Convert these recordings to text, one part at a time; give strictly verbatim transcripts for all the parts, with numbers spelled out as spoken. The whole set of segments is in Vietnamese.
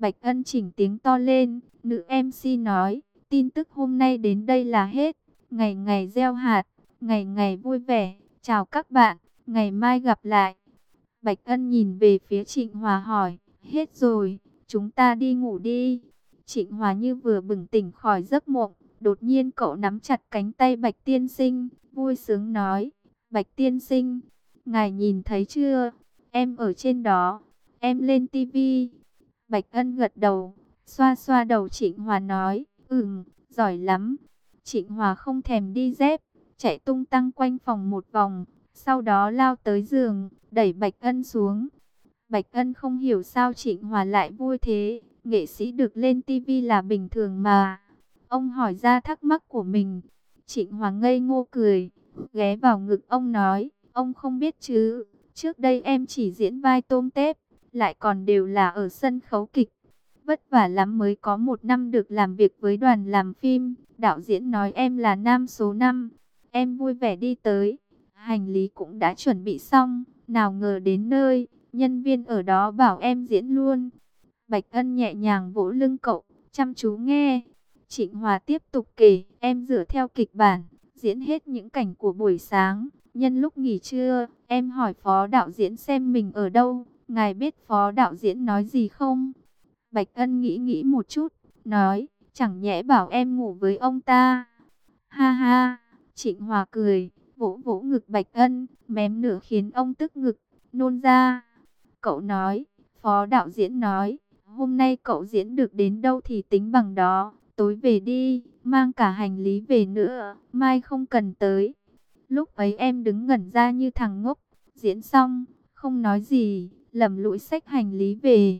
Bạch Ân chỉnh tiếng to lên, nữ em xê nói, tin tức hôm nay đến đây là hết. Ngày ngày gieo hạt, ngày ngày vui vẻ. Chào các bạn, ngày mai gặp lại. Bạch Ân nhìn về phía Trịnh Hòa hỏi, hết rồi, chúng ta đi ngủ đi. Trịnh Hòa như vừa bừng tỉnh khỏi giấc mộng, đột nhiên cậu nắm chặt cánh tay Bạch Tiên Sinh, vui sướng nói, Bạch Tiên Sinh, ngài nhìn thấy chưa, em ở trên đó, em lên tivi. Bạch Ân gật đầu, xoa xoa đầu Trịnh Hòa nói, ừm, giỏi lắm. Trịnh Hòa không thèm đi dép, chạy tung tăng quanh phòng một vòng, sau đó lao tới giường, đẩy Bạch Ân xuống. Bạch Ân không hiểu sao Trịnh Hòa lại vui thế, nghệ sĩ được lên tivi là bình thường mà. Ông hỏi ra thắc mắc của mình. Trịnh Hòa ngây ngô cười, ghé vào ngực ông nói, ông không biết chứ, trước đây em chỉ diễn vai tôm tép, lại còn đều là ở sân khấu kịch. Vất vả lắm mới có một năm được làm việc với đoàn làm phim, đạo diễn nói em là nam số năm. Em vui vẻ đi tới, hành lý cũng đã chuẩn bị xong, nào ngờ đến nơi, nhân viên ở đó bảo em diễn luôn. Bạch Ân nhẹ nhàng vỗ lưng cậu, chăm chú nghe. Trịnh Hòa tiếp tục kể, em dựa theo kịch bản, diễn hết những cảnh của buổi sáng. Nhân lúc nghỉ trưa, em hỏi phó đạo diễn xem mình ở đâu. Ngài biết phó đạo diễn nói gì không? Bạch Ân nghĩ nghĩ một chút, nói, chẳng nhẽ bảo em ngủ với ông ta. Ha ha, Trịnh Hòa cười, vỗ vỗ ngực Bạch Ân, mém nửa khiến ông tức ngực, nôn ra. Cậu nói, phó đạo diễn nói, hôm nay cậu diễn được đến đâu thì tính bằng đó, tối về đi, mang cả hành lý về nữa, mai không cần tới. Lúc ấy em đứng ngẩn ra như thằng ngốc, diễn xong, không nói gì, lầm lũi xách hành lý về.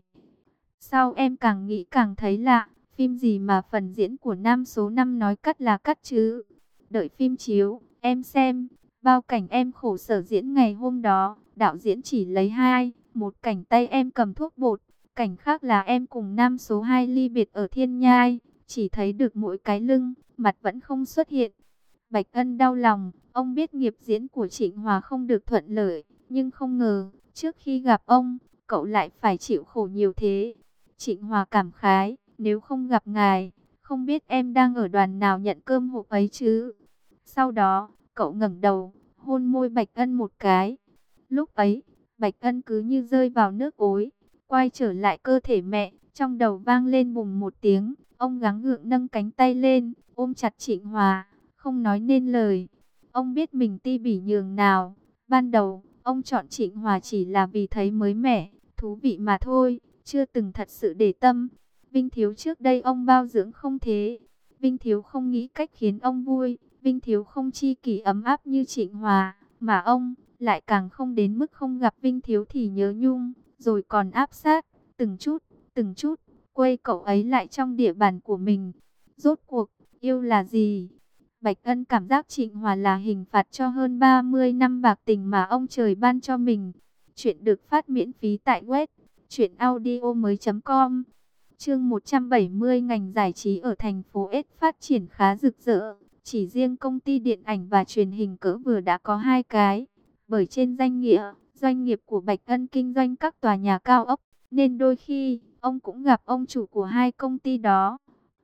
Sau em càng nghĩ càng thấy lạ, phim gì mà phần diễn của nam số năm nói cắt là cắt chứ. Đợi phim chiếu, em xem, bao cảnh em khổ sở diễn ngày hôm đó, đạo diễn chỉ lấy hai, một cảnh tay em cầm thuốc bột, cảnh khác là em cùng nam số hai ly biệt ở Thiên Nhai, chỉ thấy được mỗi cái lưng, mặt vẫn không xuất hiện. Bạch Ân đau lòng, ông biết nghiệp diễn của Trịnh Hòa không được thuận lợi, nhưng không ngờ, trước khi gặp ông, cậu lại phải chịu khổ nhiều thế. Trịnh Hòa cảm khái, nếu không gặp ngài, không biết em đang ở đoàn nào nhận cơm hộp ấy chứ. Sau đó, cậu ngẩng đầu, hôn môi Bạch Ân một cái. Lúc ấy, Bạch Ân cứ như rơi vào nước ối, quay trở lại cơ thể mẹ, trong đầu vang lên bùng một tiếng. Ông gắng gượng nâng cánh tay lên, ôm chặt Trịnh Hòa, không nói nên lời. Ông biết mình ti bỉ nhường nào. Ban đầu, ông chọn Trịnh Hòa chỉ là vì thấy mới mẻ, thú vị mà thôi, chưa từng thật sự để tâm. Vinh Thiếu trước đây ông bao dưỡng không thế. Vinh Thiếu không nghĩ cách khiến ông vui. Vinh Thiếu không chi kỷ ấm áp như Trịnh Hòa, mà ông lại càng không đến mức không gặp Vinh Thiếu thì nhớ nhung, rồi còn áp sát, từng chút, từng chút, quay cậu ấy lại trong địa bàn của mình. Rốt cuộc, yêu là gì? Bạch Ân cảm giác Trịnh Hòa là hình phạt cho hơn ba mươi năm bạc tình mà ông trời ban cho mình. Chuyện được phát miễn phí tại web truyện audio mới chấm com. Chương một trăm bảy mươi, ngành giải trí ở thành phố S phát triển khá rực rỡ. Chỉ riêng công ty điện ảnh và truyền hình cỡ vừa đã có hai cái. Bởi trên danh nghĩa, doanh nghiệp của Bạch Ân kinh doanh các tòa nhà cao ốc, nên đôi khi, ông cũng gặp ông chủ của hai công ty đó.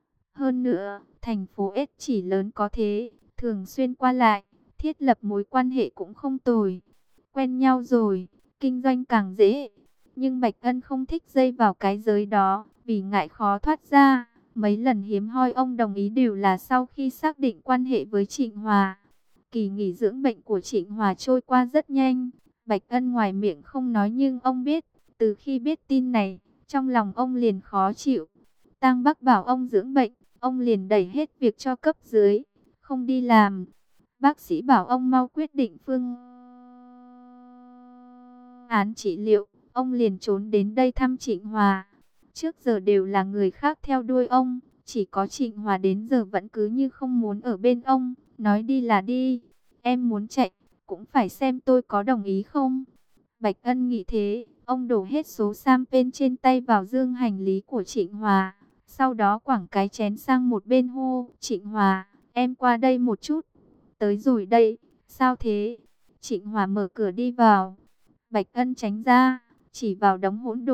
Hơn nữa, thành phố S chỉ lớn có thế, thường xuyên qua lại, thiết lập mối quan hệ cũng không tồi. Quen nhau rồi, kinh doanh càng dễ. Nhưng Bạch Ân không thích dây vào cái giới đó, vì ngại khó thoát ra. Mấy lần hiếm hoi ông đồng ý đều là sau khi xác định quan hệ với Trịnh Hòa. Kỳ nghỉ dưỡng bệnh của Trịnh Hòa trôi qua rất nhanh. Bạch Ân ngoài miệng không nói nhưng ông biết, từ khi biết tin này, trong lòng ông liền khó chịu. Tang Bắc bảo ông dưỡng bệnh, ông liền đẩy hết việc cho cấp dưới, không đi làm. Bác sĩ bảo ông mau quyết định phương án trị liệu, ông liền trốn đến đây thăm Trịnh Hòa. Trước giờ đều là người khác theo đuôi ông, chỉ có Trịnh Hòa đến giờ vẫn cứ như không muốn ở bên ông, nói đi là đi. Em muốn chạy, cũng phải xem tôi có đồng ý không. Bạch Ân nghĩ thế, ông đổ hết số champagne trên tay vào dương hành lý của Trịnh Hòa. Sau đó quẳng cái chén sang một bên hô, Trịnh Hòa, em qua đây một chút. Tới rồi đây, sao thế? Trịnh Hòa mở cửa đi vào. Bạch Ân tránh ra, chỉ vào đống hỗn độn,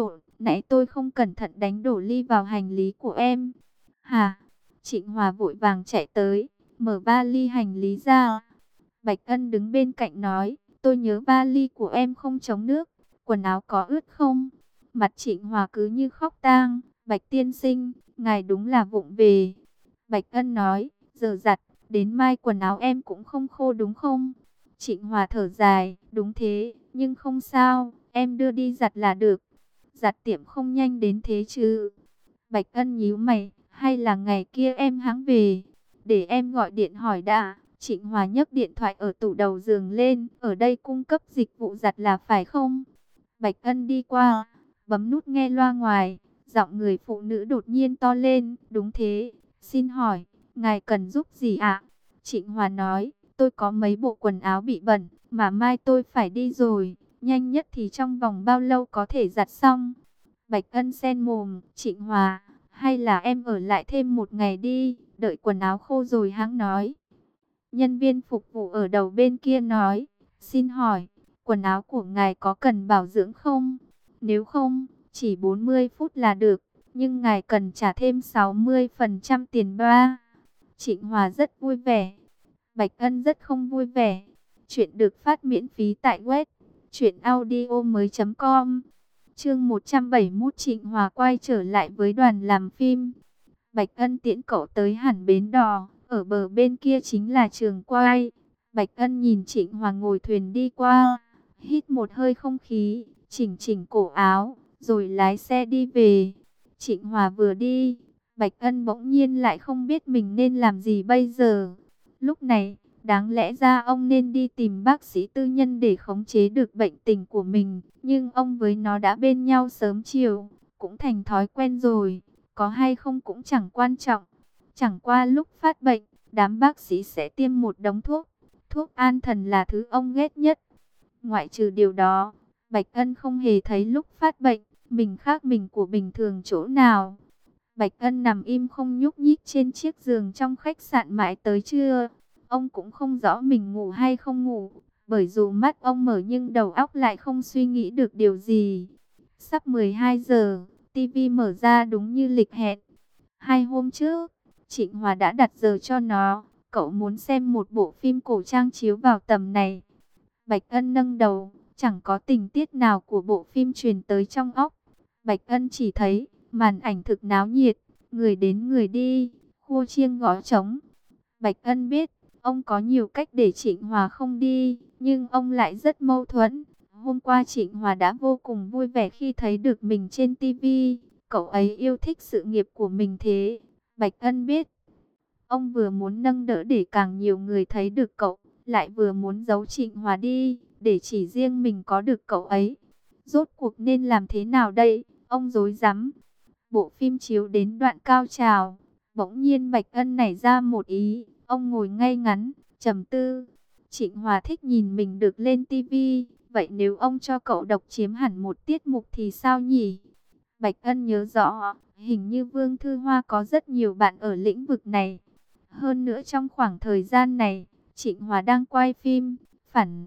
nãy tôi không cẩn thận đánh đổ ly vào hành lý của em. Hả? Trịnh Hòa vội vàng chạy tới, mở vali hành lý ra. Bạch Ân đứng bên cạnh nói, tôi nhớ vali của em không chống nước, quần áo có ướt không? Mặt Trịnh Hòa cứ như khóc tang. Bạch tiên sinh, ngài đúng là vụng về. Bạch Ân nói, giờ giặt, đến mai quần áo em cũng không khô đúng không? Trịnh Hòa thở dài, đúng thế, nhưng không sao, em đưa đi giặt là được. Giặt tiệm không nhanh đến thế chứ? Bạch Ân nhíu mày, hay là ngày kia em hãng về? Để em gọi điện hỏi đã. Trịnh Hòa nhấc điện thoại ở tủ đầu giường lên, ở đây cung cấp dịch vụ giặt là phải không? Bạch Ân đi qua, bấm nút nghe loa ngoài, giọng người phụ nữ đột nhiên to lên, đúng thế, xin hỏi, ngài cần giúp gì ạ? Trịnh Hòa nói, tôi có mấy bộ quần áo bị bẩn, mà mai tôi phải đi rồi, nhanh nhất thì trong vòng bao lâu có thể giặt xong? Bạch Ân sen mồm, Trịnh Hòa, hay là em ở lại thêm một ngày đi, đợi quần áo khô rồi hãng nói. Nhân viên phục vụ ở đầu bên kia nói, xin hỏi, quần áo của ngài có cần bảo dưỡng không? Nếu không, chỉ bốn mươi phút là được, nhưng ngài cần trả thêm sáu mươi phần trăm tiền ba. Trịnh Hòa rất vui vẻ, Bạch Ân rất không vui vẻ. Chuyện được phát miễn phí tại web truyện audio mới chấm com. Chương một trăm bảy mươi mốt, Trịnh Hòa quay trở lại với đoàn làm phim. Bạch Ân tiễn cậu tới hẳn bến đò, ở bờ bên kia chính là trường quay. Bạch Ân nhìn Trịnh Hòa ngồi thuyền đi qua, hít một hơi không khí, chỉnh chỉnh cổ áo, rồi lái xe đi về. Trịnh Hòa vừa đi, Bạch Ân bỗng nhiên lại không biết mình nên làm gì bây giờ. Lúc này, đáng lẽ ra ông nên đi tìm bác sĩ tư nhân để khống chế được bệnh tình của mình, nhưng ông với nó đã bên nhau sớm chiều, cũng thành thói quen rồi, có hay không cũng chẳng quan trọng. Chẳng qua lúc phát bệnh, đám bác sĩ sẽ tiêm một đống thuốc, thuốc an thần là thứ ông ghét nhất. Ngoại trừ điều đó, Bạch Ân không hề thấy lúc phát bệnh, mình khác mình của bình thường chỗ nào. Bạch Ân nằm im không nhúc nhích trên chiếc giường trong khách sạn mãi tới trưa. Ông cũng không rõ mình ngủ hay không ngủ, bởi dù mắt ông mở nhưng đầu óc lại không suy nghĩ được điều gì. Sắp mười hai giờ, tivi mở ra đúng như lịch hẹn. Hai hôm trước, Trịnh Hòa đã đặt giờ cho nó, cậu muốn xem một bộ phim cổ trang chiếu vào tầm này. Bạch Ân nâng đầu, chẳng có tình tiết nào của bộ phim truyền tới trong óc. Bạch Ân chỉ thấy màn ảnh thực náo nhiệt, người đến người đi, khua chiêng gõ trống. Bạch Ân biết, ông có nhiều cách để Trịnh Hòa không đi, nhưng ông lại rất mâu thuẫn. Hôm qua Trịnh Hòa đã vô cùng vui vẻ khi thấy được mình trên tivi, cậu ấy yêu thích sự nghiệp của mình thế. Bạch Ân biết, ông vừa muốn nâng đỡ để càng nhiều người thấy được cậu, lại vừa muốn giấu Trịnh Hòa đi, để chỉ riêng mình có được cậu ấy. Rốt cuộc nên làm thế nào đây? Ông rối rắm. Bộ phim chiếu đến đoạn cao trào, bỗng nhiên Bạch Ân nảy ra một ý. Ông ngồi ngay ngắn, trầm tư. Trịnh Hòa thích nhìn mình được lên tivi, vậy nếu ông cho cậu độc chiếm hẳn một tiết mục thì sao nhỉ? Bạch Ân nhớ rõ, hình như Vương Thư Hoa có rất nhiều bạn ở lĩnh vực này. Hơn nữa trong khoảng thời gian này, Trịnh Hòa đang quay phim, phản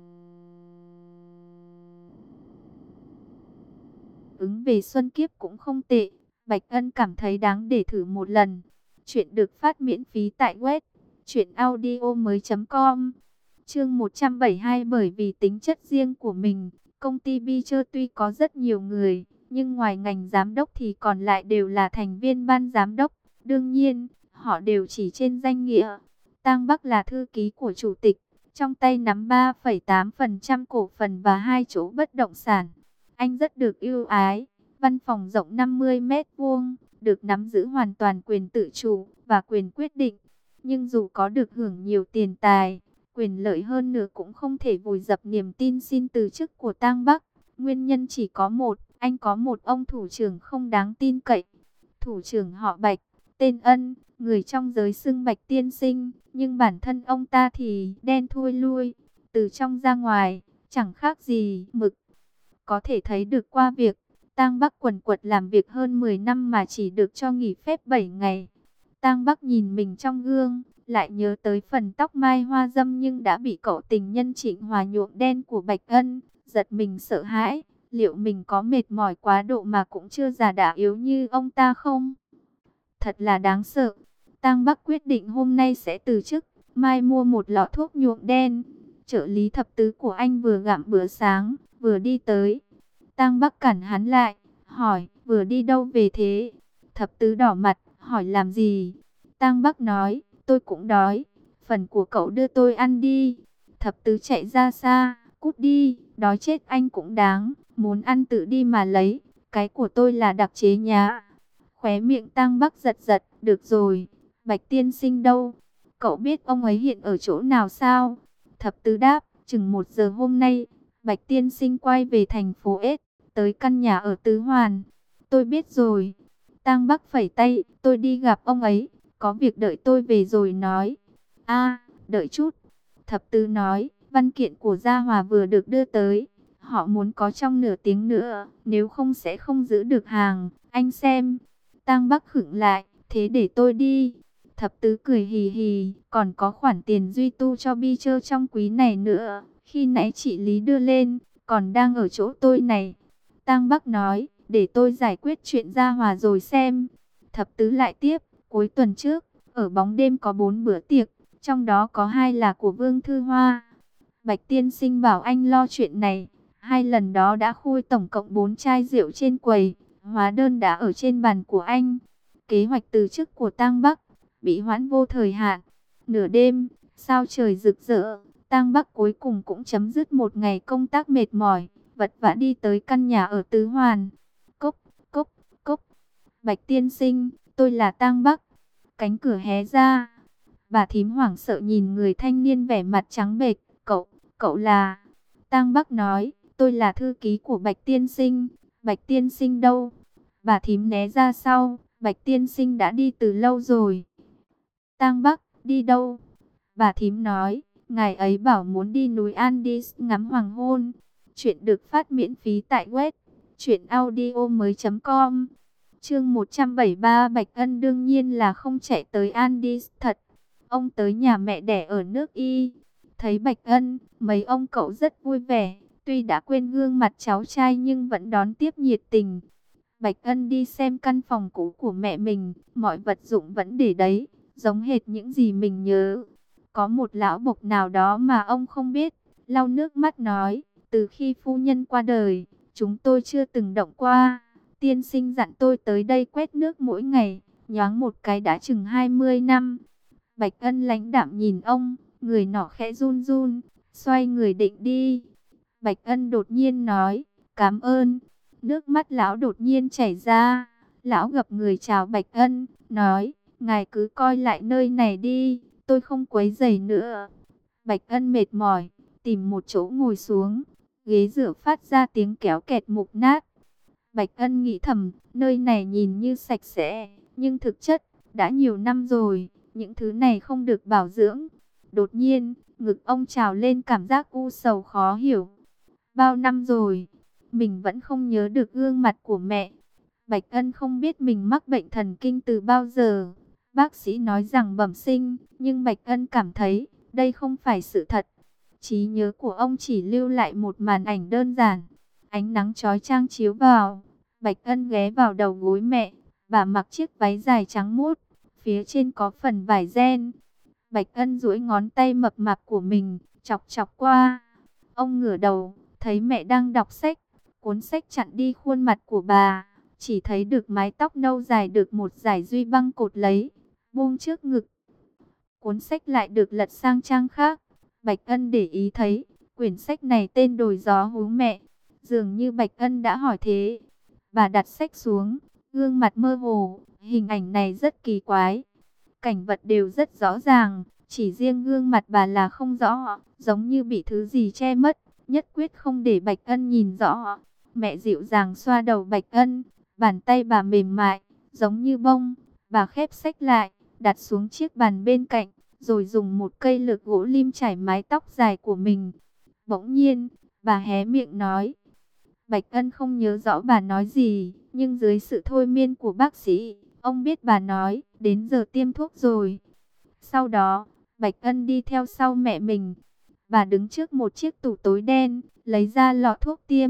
ứng về Xuân Kiếp cũng không tệ. Bạch Ân cảm thấy đáng để thử một lần. Chuyện được phát miễn phí tại web truyện audio mới chấm com. Chương một trăm bảy mươi hai, bởi vì tính chất riêng của mình, công ty Beecher tuy có rất nhiều người, nhưng ngoài ngành giám đốc thì còn lại đều là thành viên ban giám đốc. Đương nhiên, họ đều chỉ trên danh nghĩa. Tang Bắc là thư ký của chủ tịch, trong tay nắm ba phẩy tám phần trăm cổ phần và hai chỗ bất động sản. Anh rất được ưu ái, văn phòng rộng năm mươi mét vuông, được nắm giữ hoàn toàn quyền tự chủ và quyền quyết định. Nhưng dù có được hưởng nhiều tiền tài, quyền lợi hơn nữa cũng không thể vùi dập niềm tin xin từ chức của Tang Bắc. Nguyên nhân chỉ có một, anh có một ông thủ trưởng không đáng tin cậy. Thủ trưởng họ Bạch, tên Ân, người trong giới xưng Bạch tiên sinh, nhưng bản thân ông ta thì đen thui lui, từ trong ra ngoài, chẳng khác gì mực. Có thể thấy được qua việc Tang Bắc quần quật làm việc hơn mười năm mà chỉ được cho nghỉ phép bảy ngày. Tang Bắc nhìn mình trong gương, lại nhớ tới phần tóc mai hoa dâm nhưng đã bị cậu tình nhân Trịnh Hòa nhuộm đen của Bạch Ân, giật mình sợ hãi, liệu mình có mệt mỏi quá độ mà cũng chưa già đã yếu như ông ta không? Thật là đáng sợ. Tang Bắc quyết định hôm nay sẽ từ chức, mai mua một lọ thuốc nhuộm đen. Trợ lý thập tứ của anh vừa gặm bữa sáng, vừa đi tới. Tang Bắc cản hắn lại, hỏi, vừa đi đâu về thế? Thập tứ đỏ mặt, hỏi làm gì? Tang Bắc nói, tôi cũng đói, phần của cậu đưa tôi ăn đi. Thập tứ chạy ra xa, cút đi, đói chết anh cũng đáng, muốn ăn tự đi mà lấy, cái của tôi là đặc chế nhá. Khóe miệng Tang Bắc giật giật, được rồi, Bạch tiên sinh đâu? Cậu biết ông ấy hiện ở chỗ nào sao? Thập tứ đáp, chừng một giờ hôm nay, Bạch tiên sinh quay về thành phố S, tới căn nhà ở Tứ Hoàn. Tôi biết rồi. Tang Bắc phẩy tay, tôi đi gặp ông ấy, có việc đợi tôi về rồi nói. A, đợi chút. Thập tứ nói, văn kiện của Gia Hòa vừa được đưa tới. Họ muốn có trong nửa tiếng nữa, nếu không sẽ không giữ được hàng. Anh xem. Tang Bắc khựng lại, thế để tôi đi. Thập tứ cười hì hì, còn có khoản tiền duy tu cho bi chơ trong quý này nữa. Khi nãy chị Lý đưa lên, còn đang ở chỗ tôi này. Tang Bắc nói, để tôi giải quyết chuyện Gia Hòa rồi xem. Thập tứ lại tiếp, cuối tuần trước, ở bóng đêm có bốn bữa tiệc, trong đó có hai là của Vương Thư Hoa. Bạch tiên sinh bảo anh lo chuyện này. Hai lần đó đã khui tổng cộng bốn chai rượu trên quầy, hóa đơn đã ở trên bàn của anh. Kế hoạch từ chức của Tang Bắc bị hoãn vô thời hạn. Nửa đêm, sao trời rực rỡ, Tang Bắc cuối cùng cũng chấm dứt một ngày công tác mệt mỏi, vật vã đi tới căn nhà ở Tứ Hoàn. Cốc, cốc, cốc. Bạch tiên sinh, tôi là Tang Bắc. Cánh cửa hé ra. Bà thím hoảng sợ nhìn người thanh niên vẻ mặt trắng bệch. Cậu, cậu là... Tang Bắc nói, tôi là thư ký của Bạch tiên sinh. Bạch tiên sinh đâu? Bà thím né ra sau. Bạch tiên sinh đã đi từ lâu rồi. Tang Bắc, đi đâu? Bà thím nói, ngài ấy bảo muốn đi núi Andes ngắm hoàng hôn. Chuyện được phát miễn phí tại web truyệnaudiomoi chấm com. Chương một trăm bảy mươi ba, Bạch Ân đương nhiên là không chạy tới Andes thật. Ông tới nhà mẹ đẻ ở nước Y. Thấy Bạch Ân, mấy ông cậu rất vui vẻ, tuy đã quên gương mặt cháu trai nhưng vẫn đón tiếp nhiệt tình. Bạch Ân đi xem căn phòng cũ của mẹ mình, mọi vật dụng vẫn để đấy, giống hệt những gì mình nhớ. Có một lão bộc nào đó mà ông không biết, lau nước mắt nói, từ khi phu nhân qua đời, chúng tôi chưa từng động qua. Tiên sinh dặn tôi tới đây quét nước mỗi ngày, nhoáng một cái đã chừng hai mươi năm. Bạch Ân lãnh đạm nhìn ông, người nọ khẽ run run, xoay người định đi. Bạch Ân đột nhiên nói, cảm ơn. Nước mắt lão đột nhiên chảy ra. Lão gập người chào Bạch Ân, nói, ngài cứ coi lại nơi này đi, tôi không quấy rầy nữa. Bạch Ân mệt mỏi, tìm một chỗ ngồi xuống. Ghế dựa phát ra tiếng kéo kẹt mục nát. Bạch Ân nghĩ thầm, nơi này nhìn như sạch sẽ, nhưng thực chất, đã nhiều năm rồi, những thứ này không được bảo dưỡng. Đột nhiên, ngực ông trào lên cảm giác u sầu khó hiểu. Bao năm rồi, mình vẫn không nhớ được gương mặt của mẹ. Bạch Ân không biết mình mắc bệnh thần kinh từ bao giờ. Bác sĩ nói rằng bẩm sinh, nhưng Bạch Ân cảm thấy đây không phải sự thật. Trí nhớ của ông chỉ lưu lại một màn ảnh đơn giản. Ánh nắng chói chang chiếu vào. Bạch Ân ghé vào đầu gối mẹ. Bà mặc chiếc váy dài trắng muốt, phía trên có phần vải ren. Bạch Ân duỗi ngón tay mập mạp của mình, chọc chọc qua. Ông ngửa đầu, thấy mẹ đang đọc sách. Cuốn sách chặn đi khuôn mặt của bà, chỉ thấy được mái tóc nâu dài được một dải duy băng cột lấy, buông trước ngực. Cuốn sách lại được lật sang trang khác. Bạch Ân để ý thấy, quyển sách này tên Đồi gió hú mẹ. Dường như Bạch Ân đã hỏi thế. Bà đặt sách xuống, gương mặt mơ hồ, hình ảnh này rất kỳ quái. Cảnh vật đều rất rõ ràng, chỉ riêng gương mặt bà là không rõ, giống như bị thứ gì che mất, nhất quyết không để Bạch Ân nhìn rõ. Mẹ dịu dàng xoa đầu Bạch Ân, bàn tay bà mềm mại, giống như bông. Bà khép sách lại, đặt xuống chiếc bàn bên cạnh, rồi dùng một cây lược gỗ lim chải mái tóc dài của mình. Bỗng nhiên, bà hé miệng nói. Bạch Ân không nhớ rõ bà nói gì, nhưng dưới sự thôi miên của bác sĩ, ông biết bà nói, đến giờ tiêm thuốc rồi. Sau đó, Bạch Ân đi theo sau mẹ mình. Bà đứng trước một chiếc tủ tối đen, lấy ra lọ thuốc tiêm,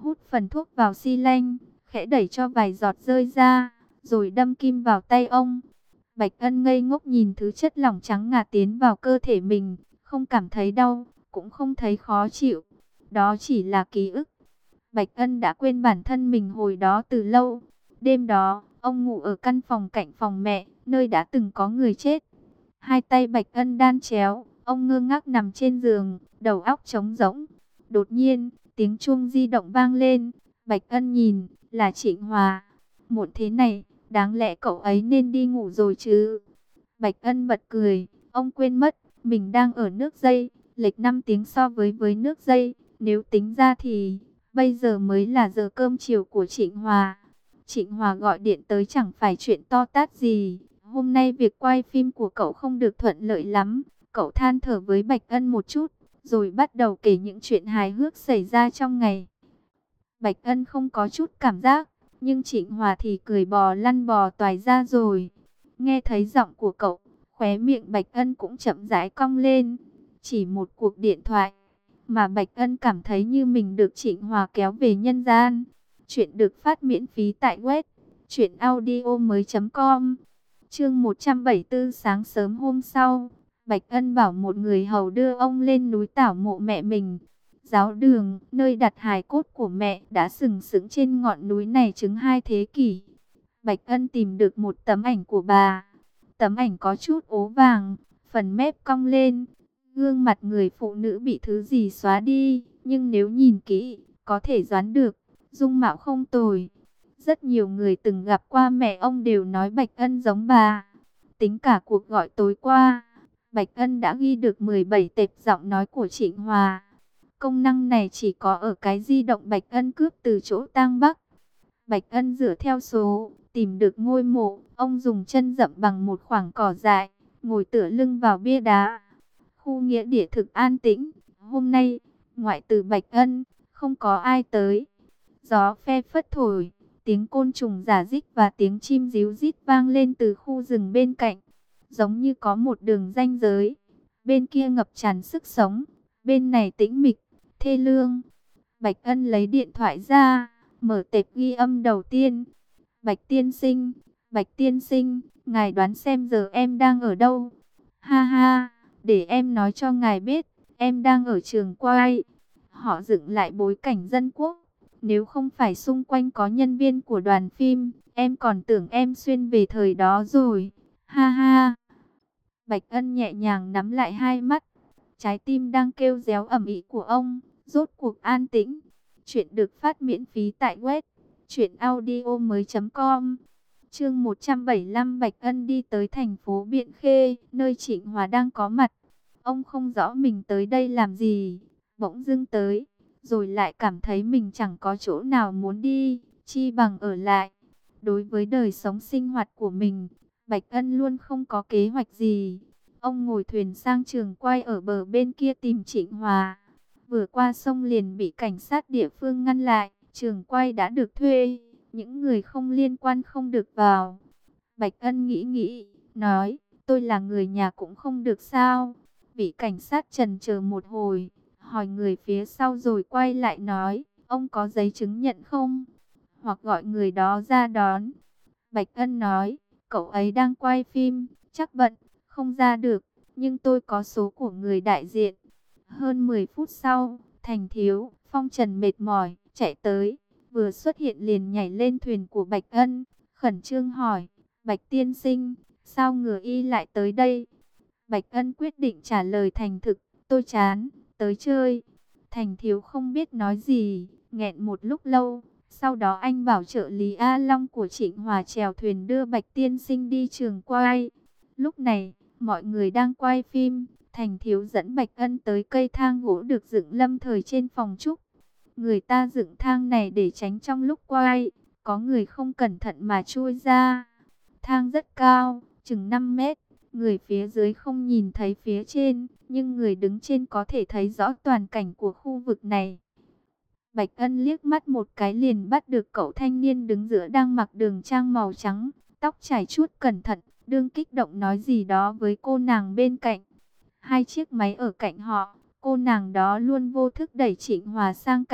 hút phần thuốc vào xi lanh, khẽ đẩy cho vài giọt rơi ra, rồi đâm kim vào tay ông. Bạch Ân ngây ngốc nhìn thứ chất lỏng trắng ngà tiến vào cơ thể mình, không cảm thấy đau, cũng không thấy khó chịu. Đó chỉ là ký ức. Bạch Ân đã quên bản thân mình hồi đó từ lâu. Đêm đó, ông ngủ ở căn phòng cạnh phòng mẹ, nơi đã từng có người chết. Hai tay Bạch Ân đan chéo, ông ngơ ngác nằm trên giường, đầu óc trống rỗng. Đột nhiên, tiếng chuông di động vang lên. Bạch Ân nhìn, là Trịnh Hòa. Muộn thế này, đáng lẽ cậu ấy nên đi ngủ rồi chứ. Bạch Ân bật cười, ông quên mất, mình đang ở nước Dây, lệch năm tiếng so với với nước Dây. Nếu tính ra thì, bây giờ mới là giờ cơm chiều của Trịnh Hòa. Trịnh Hòa gọi điện tới chẳng phải chuyện to tát gì. Hôm nay việc quay phim của cậu không được thuận lợi lắm. Cậu than thở với Bạch Ân một chút, rồi bắt đầu kể những chuyện hài hước xảy ra trong ngày. Bạch Ân không có chút cảm giác, nhưng Trịnh Hòa thì cười bò lăn bò toài ra rồi. Nghe thấy giọng của cậu, khóe miệng Bạch Ân cũng chậm rãi cong lên. Chỉ một cuộc điện thoại, mà Bạch Ân cảm thấy như mình được Trịnh Hòa kéo về nhân gian. Chuyện được phát miễn phí tại web truyện audio mới chấm com. Chương một trăm bảy mươi tư. Sáng sớm hôm sau, Bạch Ân bảo một người hầu đưa ông lên núi tảo mộ mẹ mình. Giáo đường, nơi đặt hài cốt của mẹ, đã sừng sững trên ngọn núi này chứng hai thế kỷ. Bạch Ân tìm được một tấm ảnh của bà. Tấm ảnh có chút ố vàng, phần mép cong lên. Gương mặt người phụ nữ bị thứ gì xóa đi, nhưng nếu nhìn kỹ, có thể đoán được, dung mạo không tồi. Rất nhiều người từng gặp qua mẹ ông đều nói Bạch Ân giống bà. Tính cả cuộc gọi tối qua, Bạch Ân đã ghi được mười bảy tệp giọng nói của Trịnh Hòa. Công năng này chỉ có ở cái di động Bạch Ân cướp từ chỗ tang Bắc. Bạch Ân dựa theo số, tìm được ngôi mộ. Ông dùng chân dậm bằng một khoảng cỏ dại, ngồi tựa lưng vào bia đá. Khu nghĩa địa thực an tĩnh. Hôm nay, ngoại trừ Bạch Ân, không có ai tới. Gió phe phất thổi, tiếng côn trùng rả rích và tiếng chim ríu rít vang lên từ khu rừng bên cạnh. Giống như có một đường ranh giới. Bên kia ngập tràn sức sống, bên này tĩnh mịch, thê lương. Bạch Ân lấy điện thoại ra, mở tệp ghi âm đầu tiên. Bạch tiên sinh, Bạch tiên sinh, ngài đoán xem giờ em đang ở đâu? Ha ha, để em nói cho ngài biết, em đang ở trường quay. Họ dựng lại bối cảnh dân quốc. Nếu không phải xung quanh có nhân viên của đoàn phim, em còn tưởng em xuyên về thời đó rồi. Ha ha. Bạch Ân nhẹ nhàng nắm lại hai mắt. Trái tim đang kêu réo ầm ĩ của ông, rốt cuộc an tĩnh. Chuyện được phát miễn phí tại web truyện audio mới chấm com. Chương một trăm bảy mươi lăm. Bạch Ân đi tới thành phố Biện Khê, nơi Trịnh Hòa đang có mặt. Ông không rõ mình tới đây làm gì, bỗng dưng tới, rồi lại cảm thấy mình chẳng có chỗ nào muốn đi, chi bằng ở lại. Đối với đời sống sinh hoạt của mình, Bạch Ân luôn không có kế hoạch gì. Ông ngồi thuyền sang trường quay ở bờ bên kia tìm Trịnh Hòa. Vừa qua sông liền bị cảnh sát địa phương ngăn lại. Trường quay đã được thuê, những người không liên quan không được vào. Bạch Ân nghĩ nghĩ, nói, tôi là người nhà cũng không được sao? Vị cảnh sát chần chờ một hồi, hỏi người phía sau rồi quay lại nói, ông có giấy chứng nhận không? Hoặc gọi người đó ra đón. Bạch Ân nói, cậu ấy đang quay phim, chắc bận, không ra được, nhưng tôi có số của người đại diện. Hơn mười phút sau, Thành Thiếu, Phong Trần mệt mỏi, chạy tới, vừa xuất hiện liền nhảy lên thuyền của Bạch Ân, khẩn trương hỏi, Bạch tiên sinh, sao ngựa y lại tới đây? Bạch Ân quyết định trả lời thành thực, tôi chán, tới chơi. Thành Thiếu không biết nói gì, nghẹn một lúc lâu, sau đó anh bảo trợ lý A Long của Trịnh Hòa chèo thuyền đưa Bạch tiên sinh đi trường quay. Lúc này, mọi người đang quay phim. Thành Thiếu dẫn Bạch Ân tới cây thang gỗ được dựng lâm thời trên phòng trúc. Người ta dựng thang này để tránh trong lúc quay, có người không cẩn thận mà chui ra. Thang rất cao, chừng năm mét, người phía dưới không nhìn thấy phía trên, nhưng người đứng trên có thể thấy rõ toàn cảnh của khu vực này. Bạch Ân liếc mắt một cái liền bắt được cậu thanh niên đứng giữa đang mặc đường trang màu trắng, tóc chải chuốt cẩn thận, đương kích động nói gì đó với cô nàng bên cạnh. Hai chiếc máy ở cạnh họ, cô nàng đó luôn vô thức đẩy Trịnh Hòa sang cạnh,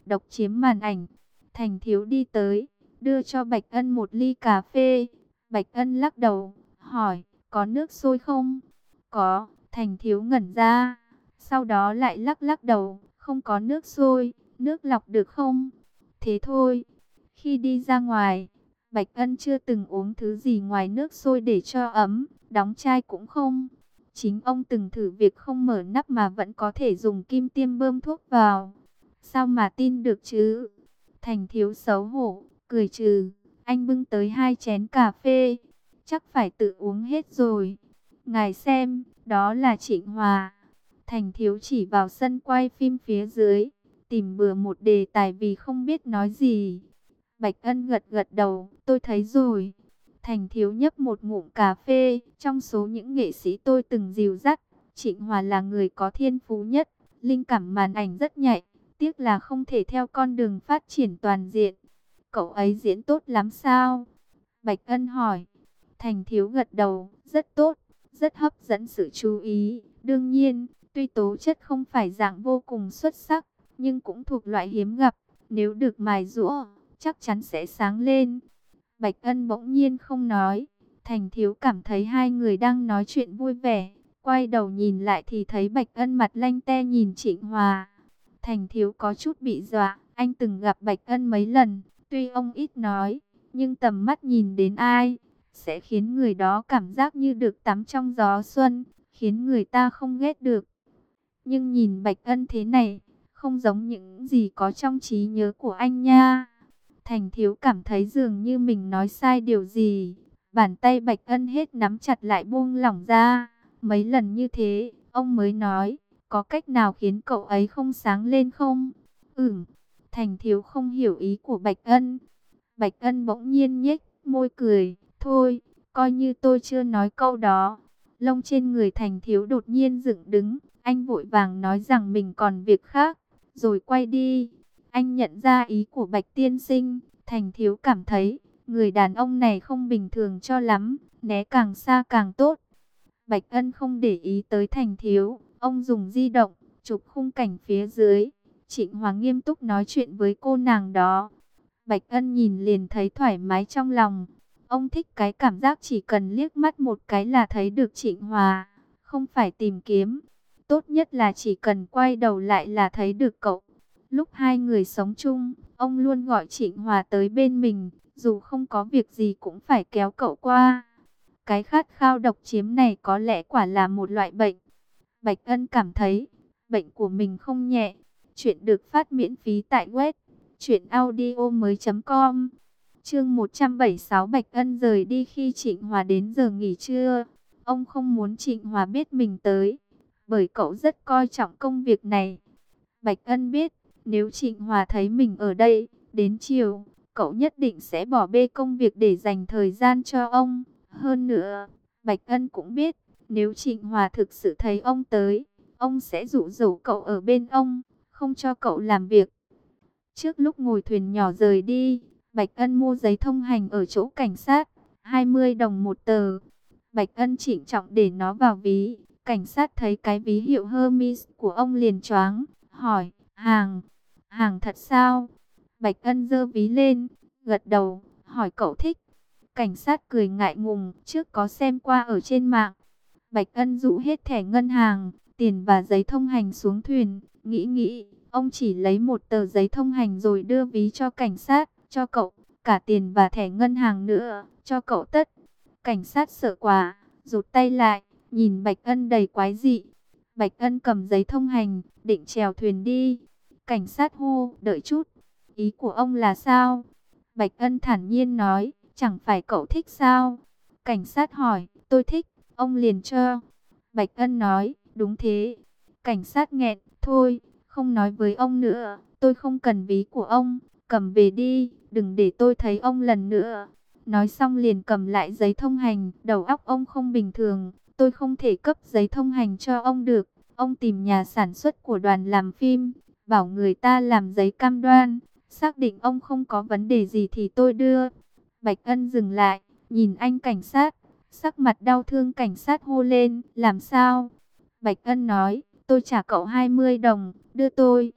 độc chiếm màn ảnh. Thành Thiếu đi tới, đưa cho Bạch Ân một ly cà phê. Bạch Ân lắc đầu, hỏi, có nước sôi không? Có. Thành Thiếu ngẩn ra, sau đó lại lắc lắc đầu, không có nước sôi, nước lọc được không? Thế thôi. Khi đi ra ngoài, Bạch Ân chưa từng uống thứ gì ngoài nước sôi để cho ấm, đóng chai cũng không. Chính ông từng thử việc không mở nắp mà vẫn có thể dùng kim tiêm bơm thuốc vào. Sao mà tin được chứ? Thành Thiếu xấu hổ, cười trừ. Anh bưng tới hai chén cà phê. Chắc phải tự uống hết rồi. Ngài xem, đó là Trịnh Hòa. Thành Thiếu chỉ vào sân quay phim phía dưới, tìm bừa một đề tài vì không biết nói gì. Bạch Ân gật gật đầu, tôi thấy rồi. Thành Thiếu nhấp một ngụm cà phê, trong số những nghệ sĩ tôi từng dìu dắt, Trịnh Hòa là người có thiên phú nhất, linh cảm màn ảnh rất nhạy, tiếc là không thể theo con đường phát triển toàn diện. Cậu ấy diễn tốt lắm sao? Bạch Ân hỏi. Thành Thiếu gật đầu, rất tốt, rất hấp dẫn sự chú ý. Đương nhiên, tuy tố chất không phải dạng vô cùng xuất sắc, nhưng cũng thuộc loại hiếm gặp, nếu được mài giũa, chắc chắn sẽ sáng lên. Bạch Ân bỗng nhiên không nói. Thành Thiếu cảm thấy hai người đang nói chuyện vui vẻ, quay đầu nhìn lại thì thấy Bạch Ân mặt lanh te nhìn Trịnh Hòa. Thành Thiếu có chút bị dọa, anh từng gặp Bạch Ân mấy lần, tuy ông ít nói, nhưng tầm mắt nhìn đến ai sẽ khiến người đó cảm giác như được tắm trong gió xuân, khiến người ta không ghét được. Nhưng nhìn Bạch Ân thế này, không giống những gì có trong trí nhớ của anh nha. Thành Thiếu cảm thấy dường như mình nói sai điều gì. Bàn tay Bạch Ân hết nắm chặt lại buông lỏng ra. Mấy lần như thế, ông mới nói, có cách nào khiến cậu ấy không sáng lên không? Ừm, Thành Thiếu không hiểu ý của Bạch Ân. Bạch Ân bỗng nhiên nhếch môi cười, thôi, coi như tôi chưa nói câu đó. Lông trên người Thành Thiếu đột nhiên dựng đứng, anh vội vàng nói rằng mình còn việc khác, rồi quay đi. Anh nhận ra ý của Bạch Tiên Sinh, Thành Thiếu cảm thấy, người đàn ông này không bình thường cho lắm, né càng xa càng tốt. Bạch Ân không để ý tới Thành Thiếu, ông dùng di động, chụp khung cảnh phía dưới. Trịnh Hòa nghiêm túc nói chuyện với cô nàng đó. Bạch Ân nhìn liền thấy thoải mái trong lòng. Ông thích cái cảm giác chỉ cần liếc mắt một cái là thấy được Trịnh Hòa, không phải tìm kiếm. Tốt nhất là chỉ cần quay đầu lại là thấy được cậu. Lúc hai người sống chung, ông luôn gọi Trịnh Hòa tới bên mình, dù không có việc gì cũng phải kéo cậu qua. Cái khát khao độc chiếm này có lẽ quả là một loại bệnh. Bạch Ân cảm thấy, bệnh của mình không nhẹ. Chuyện được phát miễn phí tại web truyện audio mới chấm com. Chương một trăm bảy mươi sáu, Bạch Ân rời đi khi Trịnh Hòa đến giờ nghỉ trưa. Ông không muốn Trịnh Hòa biết mình tới, bởi cậu rất coi trọng công việc này. Bạch Ân biết, nếu Trịnh Hòa thấy mình ở đây, đến chiều, cậu nhất định sẽ bỏ bê công việc để dành thời gian cho ông. Hơn nữa, Bạch Ân cũng biết, nếu Trịnh Hòa thực sự thấy ông tới, ông sẽ dụ dỗ cậu ở bên ông, không cho cậu làm việc. Trước lúc ngồi thuyền nhỏ rời đi, Bạch Ân mua giấy thông hành ở chỗ cảnh sát, hai mươi đồng một tờ. Bạch Ân trịnh trọng để nó vào ví. Cảnh sát thấy cái ví hiệu Hermes của ông liền choáng, hỏi, hàng, hàng thật sao? Bạch Ân giơ ví lên, gật đầu, hỏi cậu thích. Cảnh sát cười ngại ngùng, trước có xem qua ở trên mạng. Bạch Ân rũ hết thẻ ngân hàng, tiền và giấy thông hành xuống thuyền, nghĩ nghĩ, ông chỉ lấy một tờ giấy thông hành rồi đưa ví cho cảnh sát, cho cậu, cả tiền và thẻ ngân hàng nữa, cho cậu tất. Cảnh sát sợ quá, rụt tay lại, nhìn Bạch Ân đầy quái dị. Bạch Ân cầm giấy thông hành, định chèo thuyền đi. Cảnh sát hô, đợi chút, ý của ông là sao? Bạch Ân thản nhiên nói, chẳng phải cậu thích sao? Cảnh sát hỏi, tôi thích, ông liền cho. Bạch Ân nói, đúng thế. Cảnh sát nghẹn, thôi, không nói với ông nữa, tôi không cần ví của ông, cầm về đi, đừng để tôi thấy ông lần nữa. Nói xong liền cầm lại giấy thông hành, đầu óc ông không bình thường, tôi không thể cấp giấy thông hành cho ông được. Ông tìm nhà sản xuất của đoàn làm phim, bảo người ta làm giấy cam đoan, xác định ông không có vấn đề gì thì tôi đưa. Bạch Ân dừng lại, nhìn anh cảnh sát, sắc mặt đau thương. Cảnh sát hô lên, làm sao? Bạch Ân nói, tôi trả cậu hai mươi đồng, đưa tôi.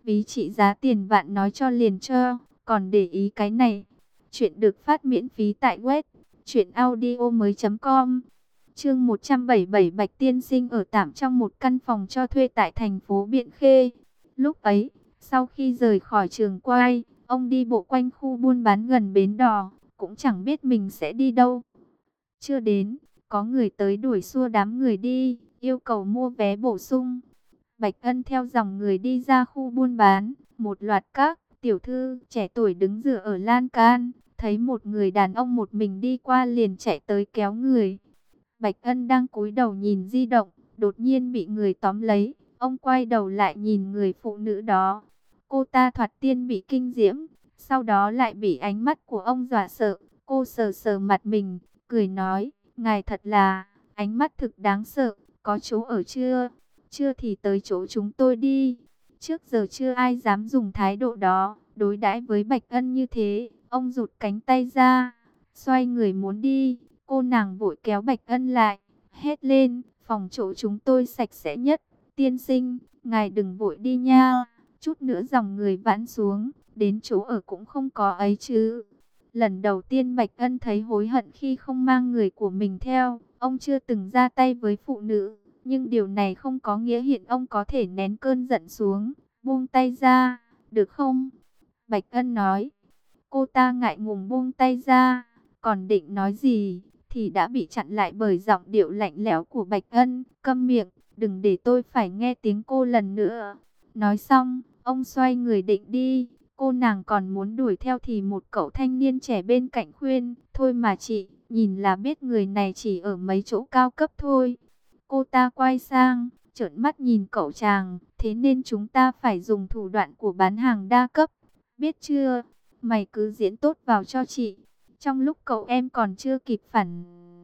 ví trị giá tiền vạn nói cho liền cho, còn để ý cái này. Chuyện được phát miễn phí tại web truyện audio mới chấm com. Chương một trăm bảy mươi bảy, Bạch tiên sinh ở tạm trong một căn phòng cho thuê tại thành phố Biện Khê. Lúc ấy, sau khi rời khỏi trường quay, ông đi bộ quanh khu buôn bán gần bến đò, cũng chẳng biết mình sẽ đi đâu. Chưa đến, có người tới đuổi xua đám người đi, yêu cầu mua vé bổ sung. Bạch Ân theo dòng người đi ra khu buôn bán, một loạt các tiểu thư trẻ tuổi đứng dựa ở lan can, thấy một người đàn ông một mình đi qua liền chạy tới kéo người. Bạch Ân đang cúi đầu nhìn di động, đột nhiên bị người tóm lấy, ông quay đầu lại nhìn người phụ nữ đó. Cô ta thoạt tiên bị kinh diễm, sau đó lại bị ánh mắt của ông dọa sợ, cô sờ sờ mặt mình, cười nói, ngài thật là, ánh mắt thực đáng sợ, có chỗ ở chưa? Chưa thì tới chỗ chúng tôi đi. Trước giờ chưa ai dám dùng thái độ đó, đối đãi với Bạch Ân như thế. Ông rụt cánh tay ra, xoay người muốn đi. Cô nàng vội kéo Bạch Ân lại, hét lên, phòng chỗ chúng tôi sạch sẽ nhất. Tiên sinh, ngài đừng vội đi nha. Chút nữa dòng người vãn xuống, đến chỗ ở cũng không có ấy chứ. Lần đầu tiên Bạch Ân thấy hối hận khi không mang người của mình theo. Ông chưa từng ra tay với phụ nữ, nhưng điều này không có nghĩa hiện ông có thể nén cơn giận xuống. Buông tay ra, được không? Bạch Ân nói. Cô ta ngại ngùng buông tay ra, còn định nói gì thì đã bị chặn lại bởi giọng điệu lạnh lẽo của Bạch Ân. Câm miệng, đừng để tôi phải nghe tiếng cô lần nữa. Nói xong, ông xoay người định đi. Cô nàng còn muốn đuổi theo thì một cậu thanh niên trẻ bên cạnh khuyên, thôi mà chị, nhìn là biết người này chỉ ở mấy chỗ cao cấp thôi. Cô ta quay sang, trợn mắt nhìn cậu chàng, thế nên chúng ta phải dùng thủ đoạn của bán hàng đa cấp, biết chưa? Mày cứ diễn tốt vào cho chị. Trong lúc cậu em còn chưa kịp phản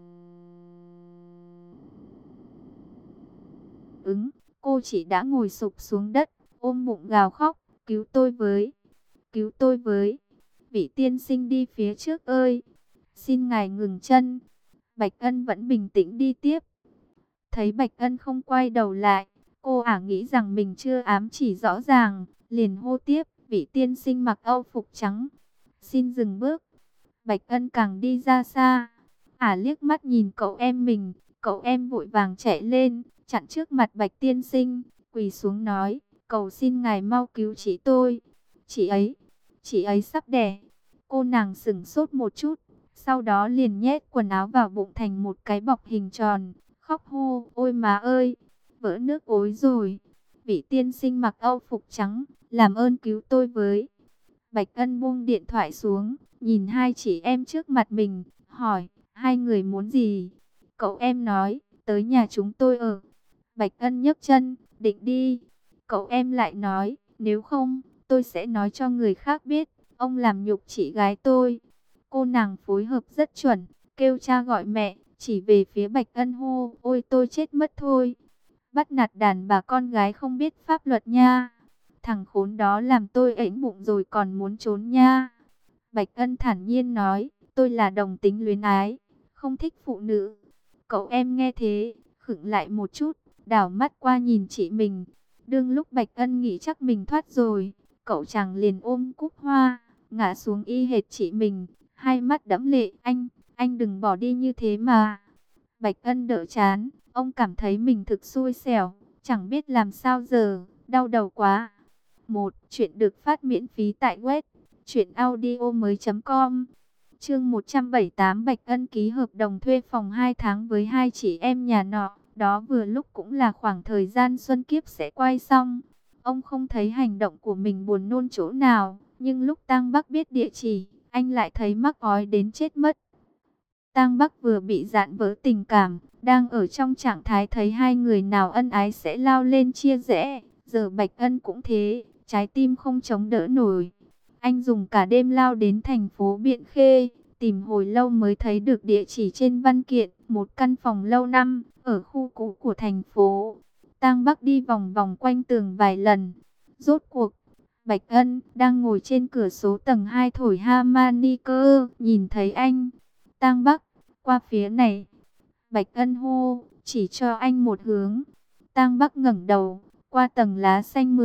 ứng, cô chị đã ngồi sụp xuống đất, ôm bụng gào khóc, cứu tôi với, cứu tôi với, vị tiên sinh đi phía trước ơi, xin ngài ngừng chân. Bạch Ân vẫn bình tĩnh đi tiếp. Thấy Bạch Ân không quay đầu lại, cô ả nghĩ rằng mình chưa ám chỉ rõ ràng, liền hô tiếp, vị tiên sinh mặc âu phục trắng, xin dừng bước. Bạch Ân càng đi ra xa, ả liếc mắt nhìn cậu em mình, cậu em vội vàng chạy lên, chặn trước mặt Bạch tiên sinh, quỳ xuống nói, cầu xin ngài mau cứu chị tôi. Chị ấy, chị ấy sắp đẻ. Cô nàng sững sốt một chút, sau đó liền nhét quần áo vào bụng thành một cái bọc hình tròn, khóc hô, ôi má ơi, vỡ nước ối rồi. Vị tiên sinh mặc âu phục trắng, làm ơn cứu tôi với. Bạch Ân buông điện thoại xuống, nhìn hai chị em trước mặt mình, hỏi, hai người muốn gì? Cậu em nói, tới nhà chúng tôi ở. Bạch Ân nhấc chân, định đi. Cậu em lại nói, nếu không, tôi sẽ nói cho người khác biết, ông làm nhục chị gái tôi. Cô nàng phối hợp rất chuẩn, kêu cha gọi mẹ, chỉ về phía Bạch Ân hô, ôi tôi chết mất thôi. Bắt nạt đàn bà con gái không biết pháp luật nha. Thằng khốn đó làm tôi ểnh bụng rồi còn muốn trốn nha. Bạch Ân thản nhiên nói, tôi là đồng tính luyến ái, không thích phụ nữ. Cậu em nghe thế, khựng lại một chút, đảo mắt qua nhìn chị mình. Đương lúc Bạch Ân nghĩ chắc mình thoát rồi, cậu chàng liền ôm cúc hoa, ngã xuống y hệt chị mình, hai mắt đẫm lệ, anh, anh đừng bỏ đi như thế mà. Bạch Ân đỡ chán, ông cảm thấy mình thực xui xẻo, chẳng biết làm sao giờ, đau đầu quá. Một, chuyện được phát miễn phí tại web truyện audio mới chấm com. Chương một trăm bảy mươi tám, Bạch Ân ký hợp đồng thuê phòng hai tháng với hai chị em nhà nọ. Đó vừa lúc cũng là khoảng thời gian Xuân Kiếp sẽ quay xong. Ông không thấy hành động của mình buồn nôn chỗ nào, nhưng lúc Tang Bắc biết địa chỉ, anh lại thấy mắc ói đến chết mất. Tang Bắc vừa bị dạn vỡ tình cảm, đang ở trong trạng thái thấy hai người nào ân ái sẽ lao lên chia rẽ. Giờ Bạch Ân cũng thế, trái tim không chống đỡ nổi. Anh dùng cả đêm lao đến thành phố Biện Khê, tìm hồi lâu mới thấy được địa chỉ trên văn kiện, một căn phòng lâu năm, ở khu cũ của thành phố. Tang Bắc đi vòng vòng quanh tường vài lần. Rốt cuộc, Bạch Ân đang ngồi trên cửa sổ tầng hai thổi harmonica, nhìn thấy anh. Tang Bắc, qua phía này. Bạch Ân hô, chỉ cho anh một hướng. Tang Bắc ngẩng đầu, qua tầng lá xanh mượt,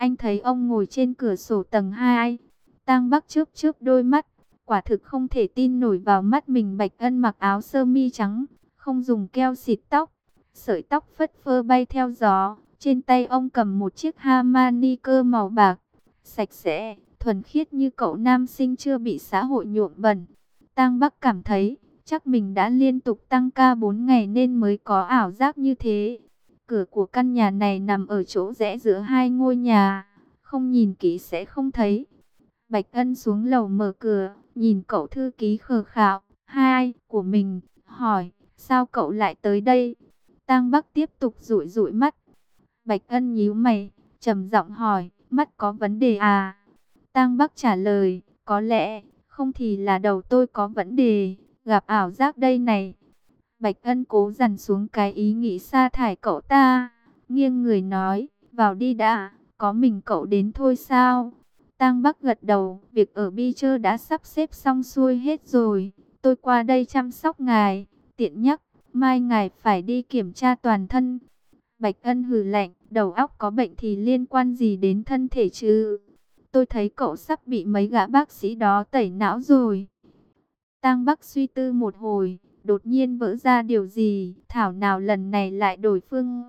Anh thấy ông ngồi trên cửa sổ tầng hai. Tang Bắc chớp chớp đôi mắt, quả thực không thể tin nổi vào mắt mình. Bạch Ân mặc áo sơ mi trắng, không dùng keo xịt tóc, sợi tóc phất phơ bay theo gió. Trên tay ông cầm một chiếc Armani cơ màu bạc, sạch sẽ, thuần khiết như cậu nam sinh chưa bị xã hội nhuộm bẩn. Tang Bắc cảm thấy, chắc mình đã liên tục tăng ca bốn ngày nên mới có ảo giác như thế. Cửa của căn nhà này nằm ở chỗ rẽ giữa hai ngôi nhà, không nhìn kỹ sẽ không thấy. Bạch Ân xuống lầu mở cửa, nhìn cậu thư ký khờ khạo, hai, của mình, hỏi, sao cậu lại tới đây? Tang Bắc tiếp tục dụi dụi mắt. Bạch Ân nhíu mày, trầm giọng hỏi, mắt có vấn đề à? Tang Bắc trả lời, có lẽ, không thì là đầu tôi có vấn đề, gặp ảo giác đây này. Bạch Ân cố dằn xuống cái ý nghĩ sa thải cậu ta, nghiêng người nói, vào đi đã, có mình cậu đến thôi sao? Tang Bắc gật đầu, việc ở Beacher đã sắp xếp xong xuôi hết rồi, tôi qua đây chăm sóc ngài, tiện nhắc, mai ngài phải đi kiểm tra toàn thân. Bạch Ân hừ lạnh, đầu óc có bệnh thì liên quan gì đến thân thể chứ? Tôi thấy cậu sắp bị mấy gã bác sĩ đó tẩy não rồi. Tang Bắc suy tư một hồi, đột nhiên vỡ ra điều gì, thảo nào lần này lại đổi phương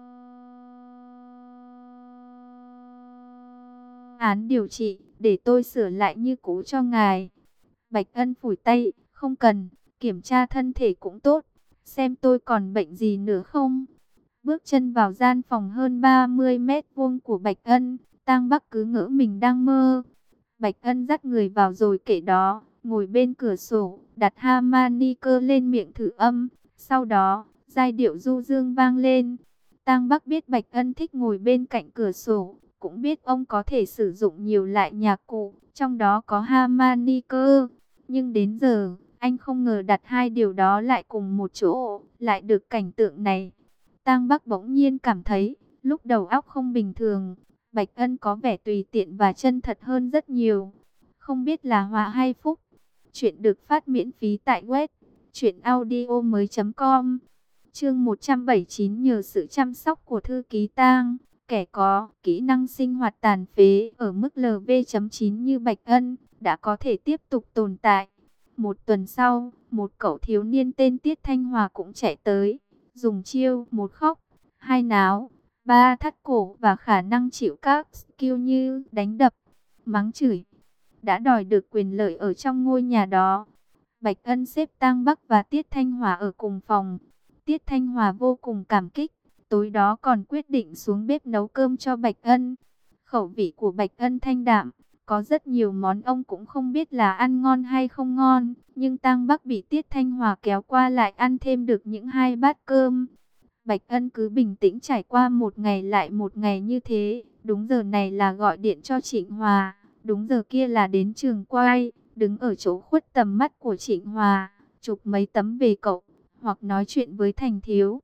án điều trị, để tôi sửa lại như cũ cho ngài. Bạch Ân phủi tay, không cần, kiểm tra thân thể cũng tốt, xem tôi còn bệnh gì nữa không. Bước chân vào gian phòng hơn ba mươi mét vuông của Bạch Ân, Tang Bắc cứ ngỡ mình đang mơ. Bạch Ân dắt người vào rồi kệ đó, ngồi bên cửa sổ, đặt harmonica lên miệng thử âm. Sau đó, giai điệu du dương vang lên. Tang Bắc biết Bạch Ân thích ngồi bên cạnh cửa sổ, cũng biết ông có thể sử dụng nhiều loại nhạc cụ, trong đó có harmonica. Nhưng đến giờ, anh không ngờ đặt hai điều đó lại cùng một chỗ, lại được cảnh tượng này. Tang Bắc bỗng nhiên cảm thấy, lúc đầu óc không bình thường, Bạch Ân có vẻ tùy tiện và chân thật hơn rất nhiều. Không biết là họa hay phúc. Chuyện được phát miễn phí tại web truyệnaudiomoi chấm com. Chương một trăm bảy mươi chín, nhờ sự chăm sóc của thư ký Tang, kẻ có kỹ năng sinh hoạt tàn phế ở mức L V chấm chín như Bạch Ân đã có thể tiếp tục tồn tại. Một tuần sau, một cậu thiếu niên tên Tiết Thanh Hòa cũng chạy tới, dùng chiêu một khóc, hai náo, ba thắt cổ và khả năng chịu các skill như đánh đập, mắng chửi, đã đòi được quyền lợi ở trong ngôi nhà đó. Bạch Ân xếp Tang Bắc và Tiết Thanh Hòa ở cùng phòng. Tiết Thanh Hòa vô cùng cảm kích, tối đó còn quyết định xuống bếp nấu cơm cho Bạch Ân. Khẩu vị của Bạch Ân thanh đạm, có rất nhiều món ông cũng không biết là ăn ngon hay không ngon, nhưng Tang Bắc bị Tiết Thanh Hòa kéo qua lại ăn thêm được những hai bát cơm. Bạch Ân cứ bình tĩnh trải qua một ngày lại một ngày như thế, đúng giờ này là gọi điện cho Trịnh Hòa, đúng giờ kia là đến trường quay, đứng ở chỗ khuất tầm mắt của Trịnh Hòa, chụp mấy tấm về cậu, hoặc nói chuyện với Thành Thiếu.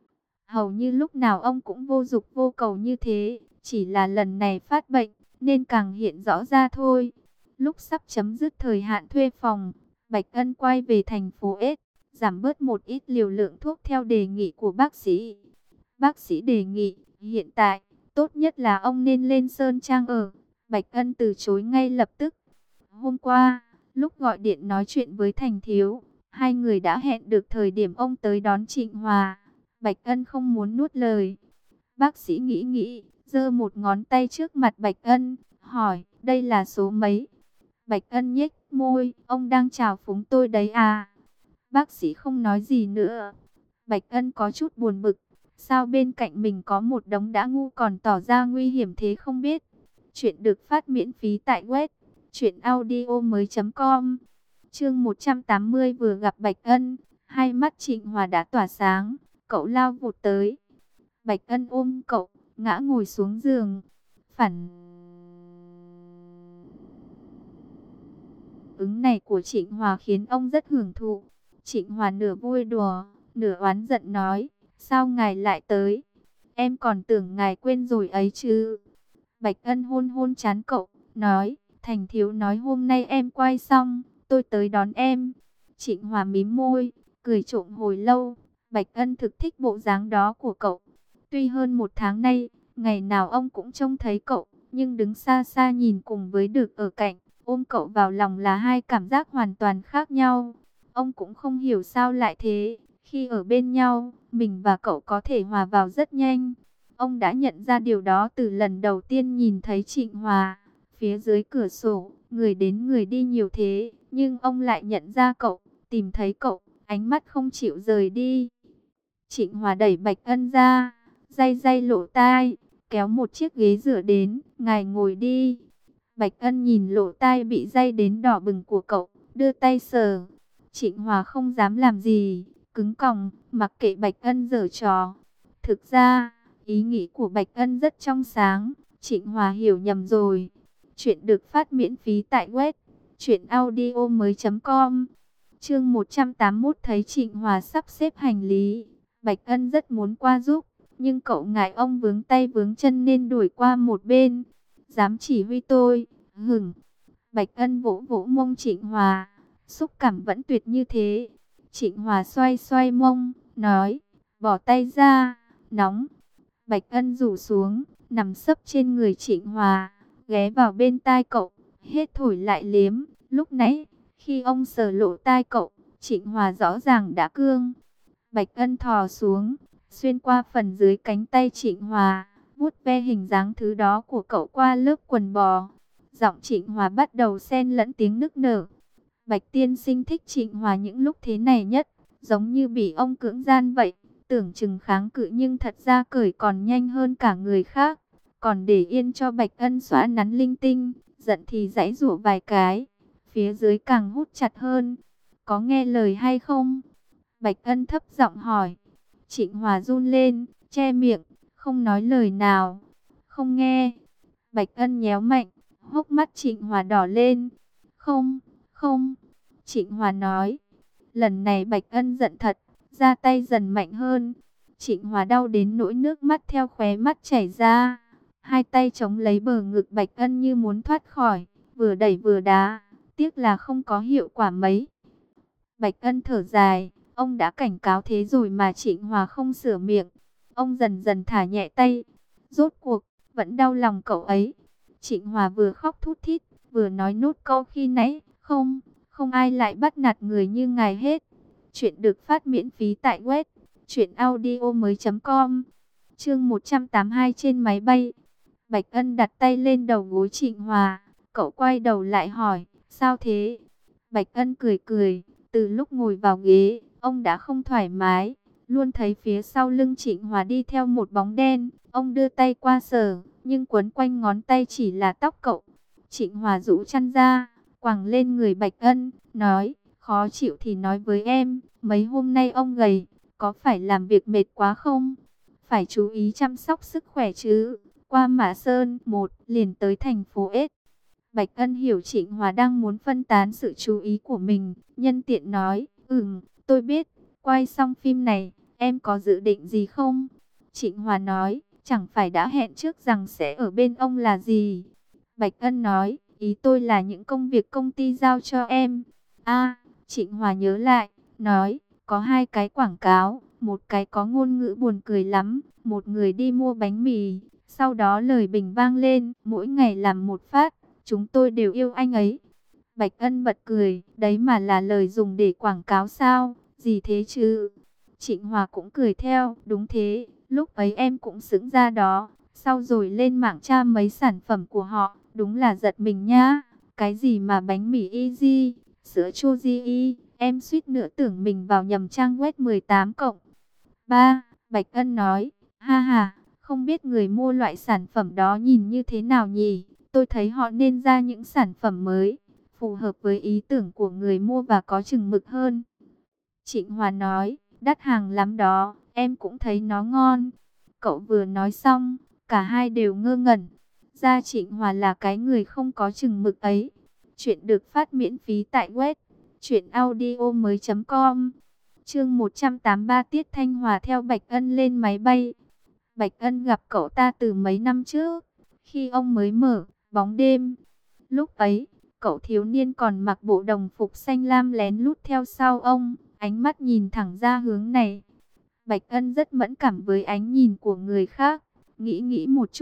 Hầu như lúc nào ông cũng vô dục vô cầu như thế, chỉ là lần này phát bệnh, nên càng hiện rõ ra thôi. Lúc sắp chấm dứt thời hạn thuê phòng, Bạch Ân quay về thành phố S, giảm bớt một ít liều lượng thuốc theo đề nghị của bác sĩ. Bác sĩ đề nghị, hiện tại, tốt nhất là ông nên lên Sơn Trang ở. Bạch Ân từ chối ngay lập tức. Hôm qua, lúc gọi điện nói chuyện với Thành Thiếu, hai người đã hẹn được thời điểm ông tới đón Trịnh Hòa. Bạch Ân không muốn nuốt lời. Bác sĩ nghĩ nghĩ, giơ một ngón tay trước mặt Bạch Ân, hỏi, đây là số mấy? Bạch Ân nhếch môi, ông đang chào phúng tôi đấy à? Bác sĩ không nói gì nữa. Bạch Ân có chút buồn bực, sao bên cạnh mình có một đống đã ngu còn tỏ ra nguy hiểm thế không biết. Chuyện được phát miễn phí tại web truyệnaudiomoi chấm com. Chương một trăm tám mươi, vừa gặp Bạch Ân, hai mắt Trịnh Hòa đã tỏa sáng, cậu lao vụt tới. Bạch Ân ôm cậu, ngã ngồi xuống giường. Phản ứng này của Trịnh Hòa khiến ông rất hưởng thụ. Trịnh Hòa nửa vui đùa, nửa oán giận nói, sao ngài lại tới? Em còn tưởng ngài quên rồi ấy chứ. Bạch Ân hôn hôn trán cậu, nói, Thành Thiếu nói hôm nay em quay xong, tôi tới đón em. Trịnh Hòa mím môi, cười trộm hồi lâu. Bạch Ân thực thích bộ dáng đó của cậu. Tuy hơn một tháng nay, ngày nào ông cũng trông thấy cậu, nhưng đứng xa xa nhìn cùng với được ở cạnh, ôm cậu vào lòng là hai cảm giác hoàn toàn khác nhau. Ông cũng không hiểu sao lại thế, khi ở bên nhau, mình và cậu có thể hòa vào rất nhanh. Ông đã nhận ra điều đó từ lần đầu tiên nhìn thấy Trịnh Hòa. Phía dưới cửa sổ, người đến người đi nhiều thế, nhưng ông lại nhận ra cậu, tìm thấy cậu, ánh mắt không chịu rời đi. Trịnh Hòa đẩy Bạch Ân ra, day day lỗ tai, kéo một chiếc ghế dựa đến, ngài ngồi đi. Bạch Ân nhìn lỗ tai bị day đến đỏ bừng của cậu, đưa tay sờ. Trịnh Hòa không dám làm gì, cứng còng, mặc kệ Bạch Ân giở trò. Thực ra, ý nghĩ của Bạch Ân rất trong sáng, Trịnh Hòa hiểu nhầm rồi. Chuyện được phát miễn phí tại web truyện audio mới chấm com. Chương một trăm tám mươi mốt thấy Trịnh Hòa sắp xếp hành lý, Bạch Ân rất muốn qua giúp, nhưng cậu ngại ông vướng tay vướng chân nên đuổi qua một bên. Dám chỉ huy tôi, hửng. Bạch Ân vỗ vỗ mông Trịnh Hòa, xúc cảm vẫn tuyệt như thế. Trịnh Hòa xoay xoay mông, nói, bỏ tay ra, nóng. Bạch Ân rủ xuống, nằm sấp trên người Trịnh Hòa, ghé vào bên tai cậu, hết thổi lại liếm. Lúc nãy, khi ông sờ lỗ tai cậu, Trịnh Hòa rõ ràng đã cương. Bạch Ân thò xuống, xuyên qua phần dưới cánh tay Trịnh Hòa, vuốt ve hình dáng thứ đó của cậu qua lớp quần bò. Giọng Trịnh Hòa bắt đầu xen lẫn tiếng nức nở. Bạch tiên sinh thích Trịnh Hòa những lúc thế này nhất, giống như bị ông cưỡng gian vậy. Tưởng chừng kháng cự nhưng thật ra cởi còn nhanh hơn cả người khác. Còn để yên cho Bạch Ân xóa nắn linh tinh, giận thì giãy giụa vài cái. Phía dưới càng hút chặt hơn. Có nghe lời hay không? Bạch Ân thấp giọng hỏi. Trịnh Hòa run lên, che miệng, không nói lời nào. Không nghe. Bạch Ân nhéo mạnh, hốc mắt Trịnh Hòa đỏ lên. Không, không. Trịnh Hòa nói. Lần này Bạch Ân giận thật, ra tay dần mạnh hơn. Trịnh Hòa đau đến nỗi nước mắt theo khóe mắt chảy ra. Hai tay chống lấy bờ ngực Bạch Ân như muốn thoát khỏi, vừa đẩy vừa đá. Tiếc là không có hiệu quả mấy. Bạch Ân thở dài, ông đã cảnh cáo thế rồi mà Trịnh Hòa không sửa miệng. Ông dần dần thả nhẹ tay. Rốt cuộc, vẫn đau lòng cậu ấy. Trịnh Hòa vừa khóc thút thít, vừa nói nốt câu khi nãy. Không, không ai lại bắt nạt người như ngài hết. Chuyện được phát miễn phí tại web truyện audio mới chấm com. Chương một trăm tám mươi hai trên máy bay. Bạch Ân đặt tay lên đầu gối Trịnh Hòa. Cậu quay đầu lại hỏi, sao thế? Bạch Ân cười cười. Từ lúc ngồi vào ghế, ông đã không thoải mái. Luôn thấy phía sau lưng Trịnh Hòa đi theo một bóng đen. Ông đưa tay qua sờ, nhưng quấn quanh ngón tay chỉ là tóc cậu. Trịnh Hòa rũ chăn ra, quàng lên người Bạch Ân, nói, khó chịu thì nói với em. Mấy hôm nay ông gầy, có phải làm việc mệt quá không? Phải chú ý chăm sóc sức khỏe chứ. Qua Mã Sơn một liền tới thành phố S. Bạch Ân hiểu Trịnh Hòa đang muốn phân tán sự chú ý của mình, nhân tiện nói, ừm, tôi biết, quay xong phim này, em có dự định gì không? Trịnh Hòa nói, chẳng phải đã hẹn trước rằng sẽ ở bên ông là gì? Bạch Ân nói, ý tôi là những công việc công ty giao cho em. A, Trịnh Hòa nhớ lại, nói, có hai cái quảng cáo, một cái có ngôn ngữ buồn cười lắm, một người đi mua bánh mì, sau đó lời bình vang lên, mỗi ngày làm một phát. Chúng tôi đều yêu anh ấy. Bạch Ân bật cười, đấy mà là lời dùng để quảng cáo sao? Gì thế chứ? Trịnh Hòa cũng cười theo, đúng thế, lúc ấy em cũng sững ra đó. Sau rồi lên mạng tra mấy sản phẩm của họ, đúng là giật mình nhá. Cái gì mà bánh mì Easy, sữa chua Gi, em suýt nữa tưởng mình vào nhầm trang web mười tám cộng ba. Bạch Ân nói, ha ha, không biết người mua loại sản phẩm đó nhìn như thế nào nhỉ? Tôi thấy họ nên ra những sản phẩm mới, phù hợp với ý tưởng của người mua và có chừng mực hơn. Trịnh Hòa nói, đắt hàng lắm đó, em cũng thấy nó ngon. Cậu vừa nói xong, cả hai đều ngơ ngẩn. Ra Trịnh Hòa là cái người không có chừng mực ấy. Chuyện được phát miễn phí tại web truyện audio mới chấm com. Chương một trăm tám mươi ba Tiết Thanh Hòa theo Bạch Ân lên máy bay. Bạch Ân gặp cậu ta từ mấy năm trước, khi ông mới mở Bóng Đêm. Lúc ấy, cậu thiếu niên còn mặc bộ đồng phục xanh lam lén lút theo sau ông, ánh mắt nhìn thẳng ra hướng này. Bạch Ân rất mẫn cảm với ánh nhìn của người khác, nghĩ nghĩ một chút,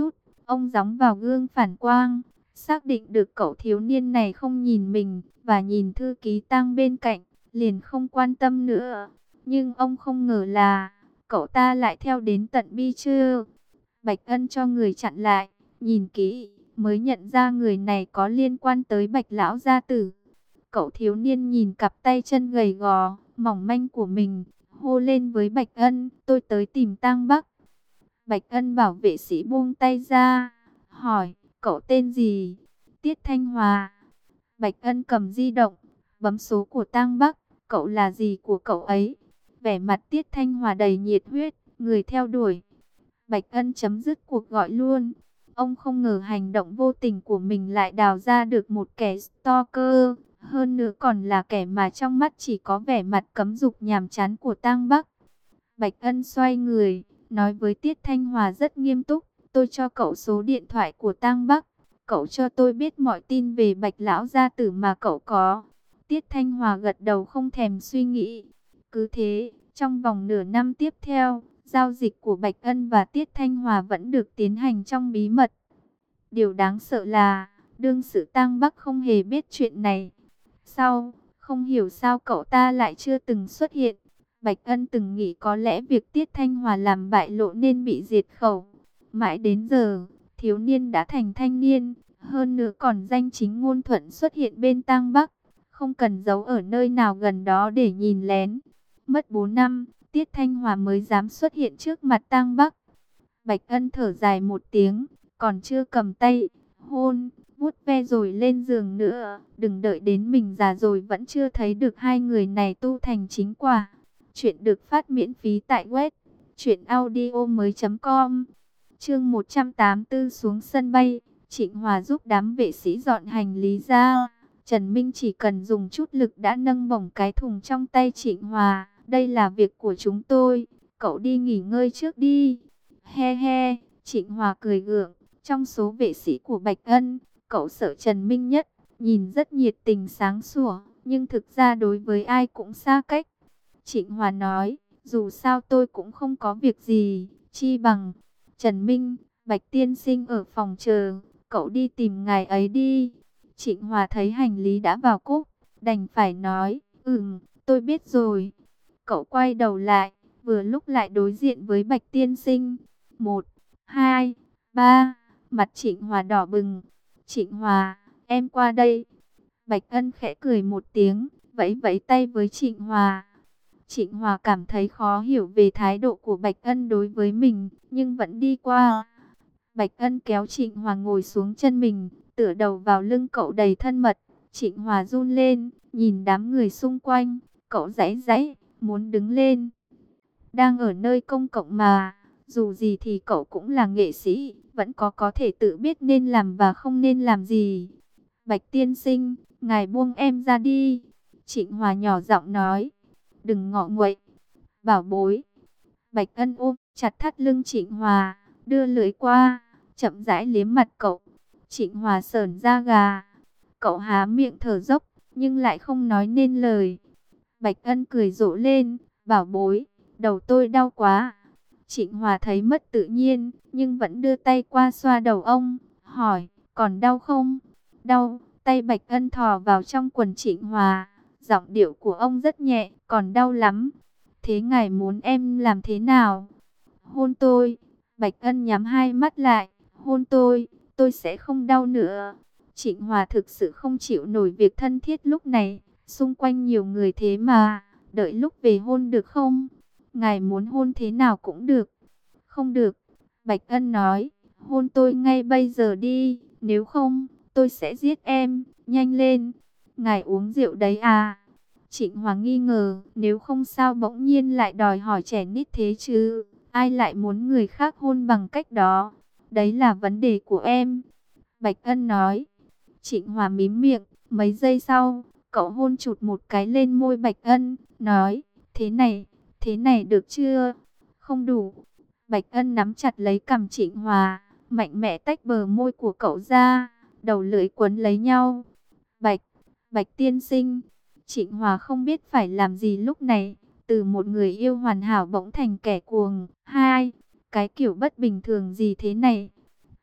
Ông gióng vào gương phản quang, xác định được cậu thiếu niên này không nhìn mình và nhìn thư ký tang bên cạnh, liền không quan tâm nữa. Nhưng ông không ngờ là cậu ta lại theo đến tận Bi Chư. Bạch Ân cho người chặn lại, nhìn kỹ mới nhận ra người này có liên quan tới Bạch lão gia tử. Cậu thiếu niên nhìn cặp tay chân gầy gò, mỏng manh của mình, hô lên với Bạch Ân, tôi tới tìm Tang Bắc. Bạch Ân bảo vệ sĩ buông tay ra, hỏi, cậu tên gì? Tiết Thanh Hòa. Bạch Ân cầm di động, bấm số của Tang Bắc, cậu là gì của cậu ấy? Vẻ mặt Tiết Thanh Hòa đầy nhiệt huyết, người theo đuổi. Bạch Ân chấm dứt cuộc gọi luôn. Ông không ngờ hành động vô tình của mình lại đào ra được một kẻ stalker, hơn nữa còn là kẻ mà trong mắt chỉ có vẻ mặt cấm dục nhàm chán của Tang Bắc. Bạch Ân xoay người, nói với Tiết Thanh Hòa rất nghiêm túc, tôi cho cậu số điện thoại của Tang Bắc, cậu cho tôi biết mọi tin về Bạch lão gia tử mà cậu có. Tiết Thanh Hòa gật đầu không thèm suy nghĩ. Cứ thế, trong vòng nửa năm tiếp theo, giao dịch của Bạch Ân và Tiết Thanh Hòa vẫn được tiến hành trong bí mật. Điều đáng sợ là, đương sự Tang Bắc không hề biết chuyện này. Sau, không hiểu sao cậu ta lại chưa từng xuất hiện. Bạch Ân từng nghĩ có lẽ việc Tiết Thanh Hòa làm bại lộ nên bị diệt khẩu. Mãi đến giờ, thiếu niên đã thành thanh niên, hơn nữa còn danh chính ngôn thuận xuất hiện bên Tang Bắc, không cần giấu ở nơi nào gần đó để nhìn lén. Mất bốn năm, Tiết Thanh Hòa mới dám xuất hiện trước mặt Tang Bắc. Bạch Ân thở dài một tiếng, còn chưa cầm tay, hôn, vuốt ve rồi lên giường nữa. Đừng đợi đến mình già rồi vẫn chưa thấy được hai người này tu thành chính quả. Chuyện được phát miễn phí tại web truyện audio mới chấm com. Chương một trăm tám mươi tư xuống sân bay, Trịnh Hòa giúp đám vệ sĩ dọn hành lý ra. Trần Minh chỉ cần dùng chút lực đã nâng bổng cái thùng trong tay Trịnh Hòa. Đây là việc của chúng tôi, cậu đi nghỉ ngơi trước đi. He he, Trịnh Hòa cười gượng, trong số vệ sĩ của Bạch Ân, cậu sợ Trần Minh nhất, nhìn rất nhiệt tình sáng sủa, nhưng thực ra đối với ai cũng xa cách. Trịnh Hòa nói, dù sao tôi cũng không có việc gì, chi bằng. Trần Minh, Bạch tiên sinh ở phòng chờ, cậu đi tìm ngài ấy đi. Trịnh Hòa thấy hành lý đã vào cốp, đành phải nói, ừm, tôi biết rồi. Cậu quay đầu lại, vừa lúc lại đối diện với Bạch tiên sinh. Một, hai, ba, mặt Trịnh Hòa đỏ bừng. Trịnh Hòa, em qua đây. Bạch Ân khẽ cười một tiếng, vẫy vẫy tay với Trịnh Hòa. Trịnh Hòa cảm thấy khó hiểu về thái độ của Bạch Ân đối với mình, nhưng vẫn đi qua. Bạch Ân kéo Trịnh Hòa ngồi xuống chân mình, tựa đầu vào lưng cậu đầy thân mật. Trịnh Hòa run lên, nhìn đám người xung quanh, cậu giãy giãy, muốn đứng lên. Đang ở nơi công cộng mà, dù gì thì cậu cũng là nghệ sĩ, vẫn có có thể tự biết nên làm và không nên làm gì. Bạch tiên sinh, ngài buông em ra đi. Trịnh Hòa nhỏ giọng nói, đừng ngọ nguậy, bảo bối. Bạch Ân ôm chặt thắt lưng Trịnh Hòa, đưa lưỡi qua, chậm rãi liếm mặt cậu. Trịnh Hòa sởn da gà, cậu há miệng thở dốc, nhưng lại không nói nên lời. Bạch Ân cười rộ lên, bảo bối, đầu tôi đau quá. Trịnh Hòa thấy mất tự nhiên, nhưng vẫn đưa tay qua xoa đầu ông, hỏi, còn đau không? Đau. Tay Bạch Ân thò vào trong quần Trịnh Hòa, giọng điệu của ông rất nhẹ, còn đau lắm. Thế ngài muốn em làm thế nào? Hôn tôi. Bạch Ân nhắm hai mắt lại, hôn tôi, tôi sẽ không đau nữa. Trịnh Hòa thực sự không chịu nổi việc thân thiết lúc này, xung quanh nhiều người thế mà, đợi lúc về hôn được không? Ngài muốn hôn thế nào cũng được. Không được. Bạch Ân nói, hôn tôi ngay bây giờ đi, nếu không, tôi sẽ giết em, nhanh lên. Ngài uống rượu đấy à? Trịnh Hòa nghi ngờ, nếu không sao bỗng nhiên lại đòi hỏi trẻ nít thế chứ? Ai lại muốn người khác hôn bằng cách đó? Đấy là vấn đề của em. Bạch Ân nói. Trịnh Hòa mím miệng, mấy giây sau, cậu hôn chụt một cái lên môi Bạch Ân, nói, thế này, thế này được chưa? Không đủ. Bạch Ân nắm chặt lấy cằm Trịnh Hòa, mạnh mẽ tách bờ môi của cậu ra, đầu lưỡi quấn lấy nhau. Bạch, Bạch tiên sinh. Trịnh Hòa không biết phải làm gì lúc này, từ một người yêu hoàn hảo bỗng thành kẻ cuồng. Hai, cái kiểu bất bình thường gì thế này?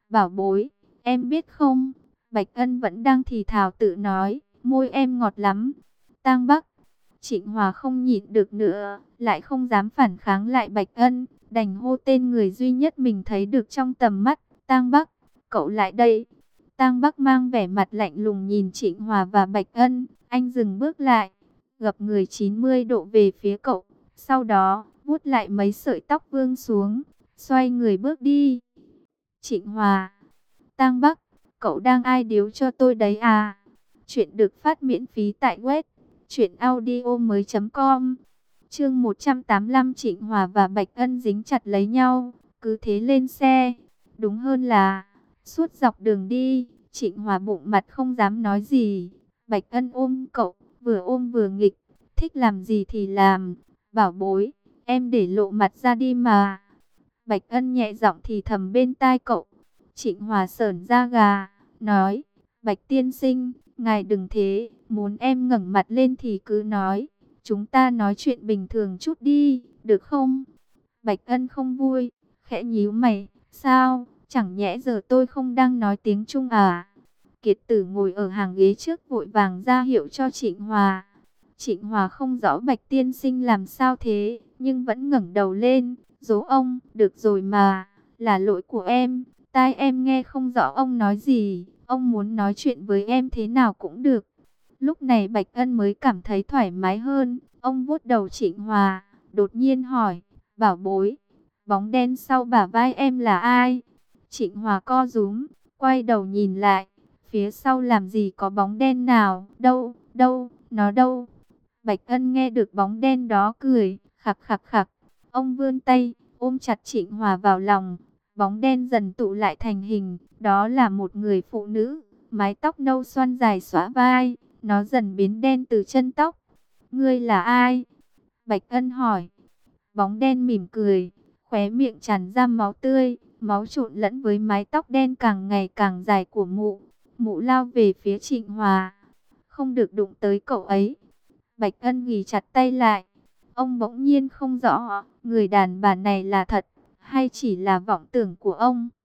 Bảo bối, em biết không? Bạch Ân vẫn đang thì thào tự nói, môi em ngọt lắm. Tang Bắc, Trịnh Hòa không nhịn được nữa, lại không dám phản kháng lại Bạch Ân, đành hô tên người duy nhất mình thấy được trong tầm mắt. Tang Bắc, cậu lại đây. Tang Bắc mang vẻ mặt lạnh lùng nhìn Trịnh Hòa và Bạch Ân, anh dừng bước lại, gập người chín mươi độ về phía cậu, sau đó vuốt lại mấy sợi tóc vương xuống, xoay người bước đi. Trịnh Hòa, Tang Bắc, cậu đang ai điếu cho tôi đấy à? Chuyện được phát miễn phí tại web truyện audio mới chấm com. Chương một trăm tám mươi lăm, Trịnh Hòa và Bạch Ân dính chặt lấy nhau, cứ thế lên xe. Đúng hơn là suốt dọc đường đi, Trịnh Hòa bụng mặt không dám nói gì. Bạch Ân ôm cậu, vừa ôm vừa nghịch, thích làm gì thì làm. Bảo bối, em để lộ mặt ra đi mà. Bạch Ân nhẹ giọng thì thầm bên tai cậu. Trịnh Hòa sởn da gà, nói, Bạch tiên sinh, ngài đừng thế, muốn em ngẩng mặt lên thì cứ nói. Chúng ta nói chuyện bình thường chút đi, được không? Bạch Ân không vui, khẽ nhíu mày, sao, chẳng nhẽ giờ tôi không đang nói tiếng Trung à? Kiệt Tử ngồi ở hàng ghế trước vội vàng ra hiệu cho Trịnh Hòa. Trịnh Hòa không rõ Bạch tiên sinh làm sao thế, nhưng vẫn ngẩng đầu lên, dỗ ông, được rồi mà, là lỗi của em, tai em nghe không rõ ông nói gì, ông muốn nói chuyện với em thế nào cũng được. Lúc này Bạch Ân mới cảm thấy thoải mái hơn, ông vuốt đầu Trịnh Hòa, đột nhiên hỏi, bảo bối, bóng đen sau bả vai em là ai? Trịnh Hòa co rúm, quay đầu nhìn lại, phía sau làm gì có bóng đen nào, đâu, đâu, nó đâu? Bạch Ân nghe được bóng đen đó cười, khặc khặc khặc, ông vươn tay, ôm chặt Trịnh Hòa vào lòng, bóng đen dần tụ lại thành hình, đó là một người phụ nữ, mái tóc nâu xoăn dài xõa vai, nó dần biến đen từ chân tóc. Ngươi là ai? Bạch Ân hỏi. Bóng đen mỉm cười, khóe miệng tràn ra máu tươi, máu trộn lẫn với mái tóc đen càng ngày càng dài của mụ. Mụ lao về phía Trịnh Hòa. Không được đụng tới cậu ấy. Bạch Ân ghì chặt tay lại. Ông bỗng nhiên không rõ, người đàn bà này là thật, hay chỉ là vọng tưởng của ông.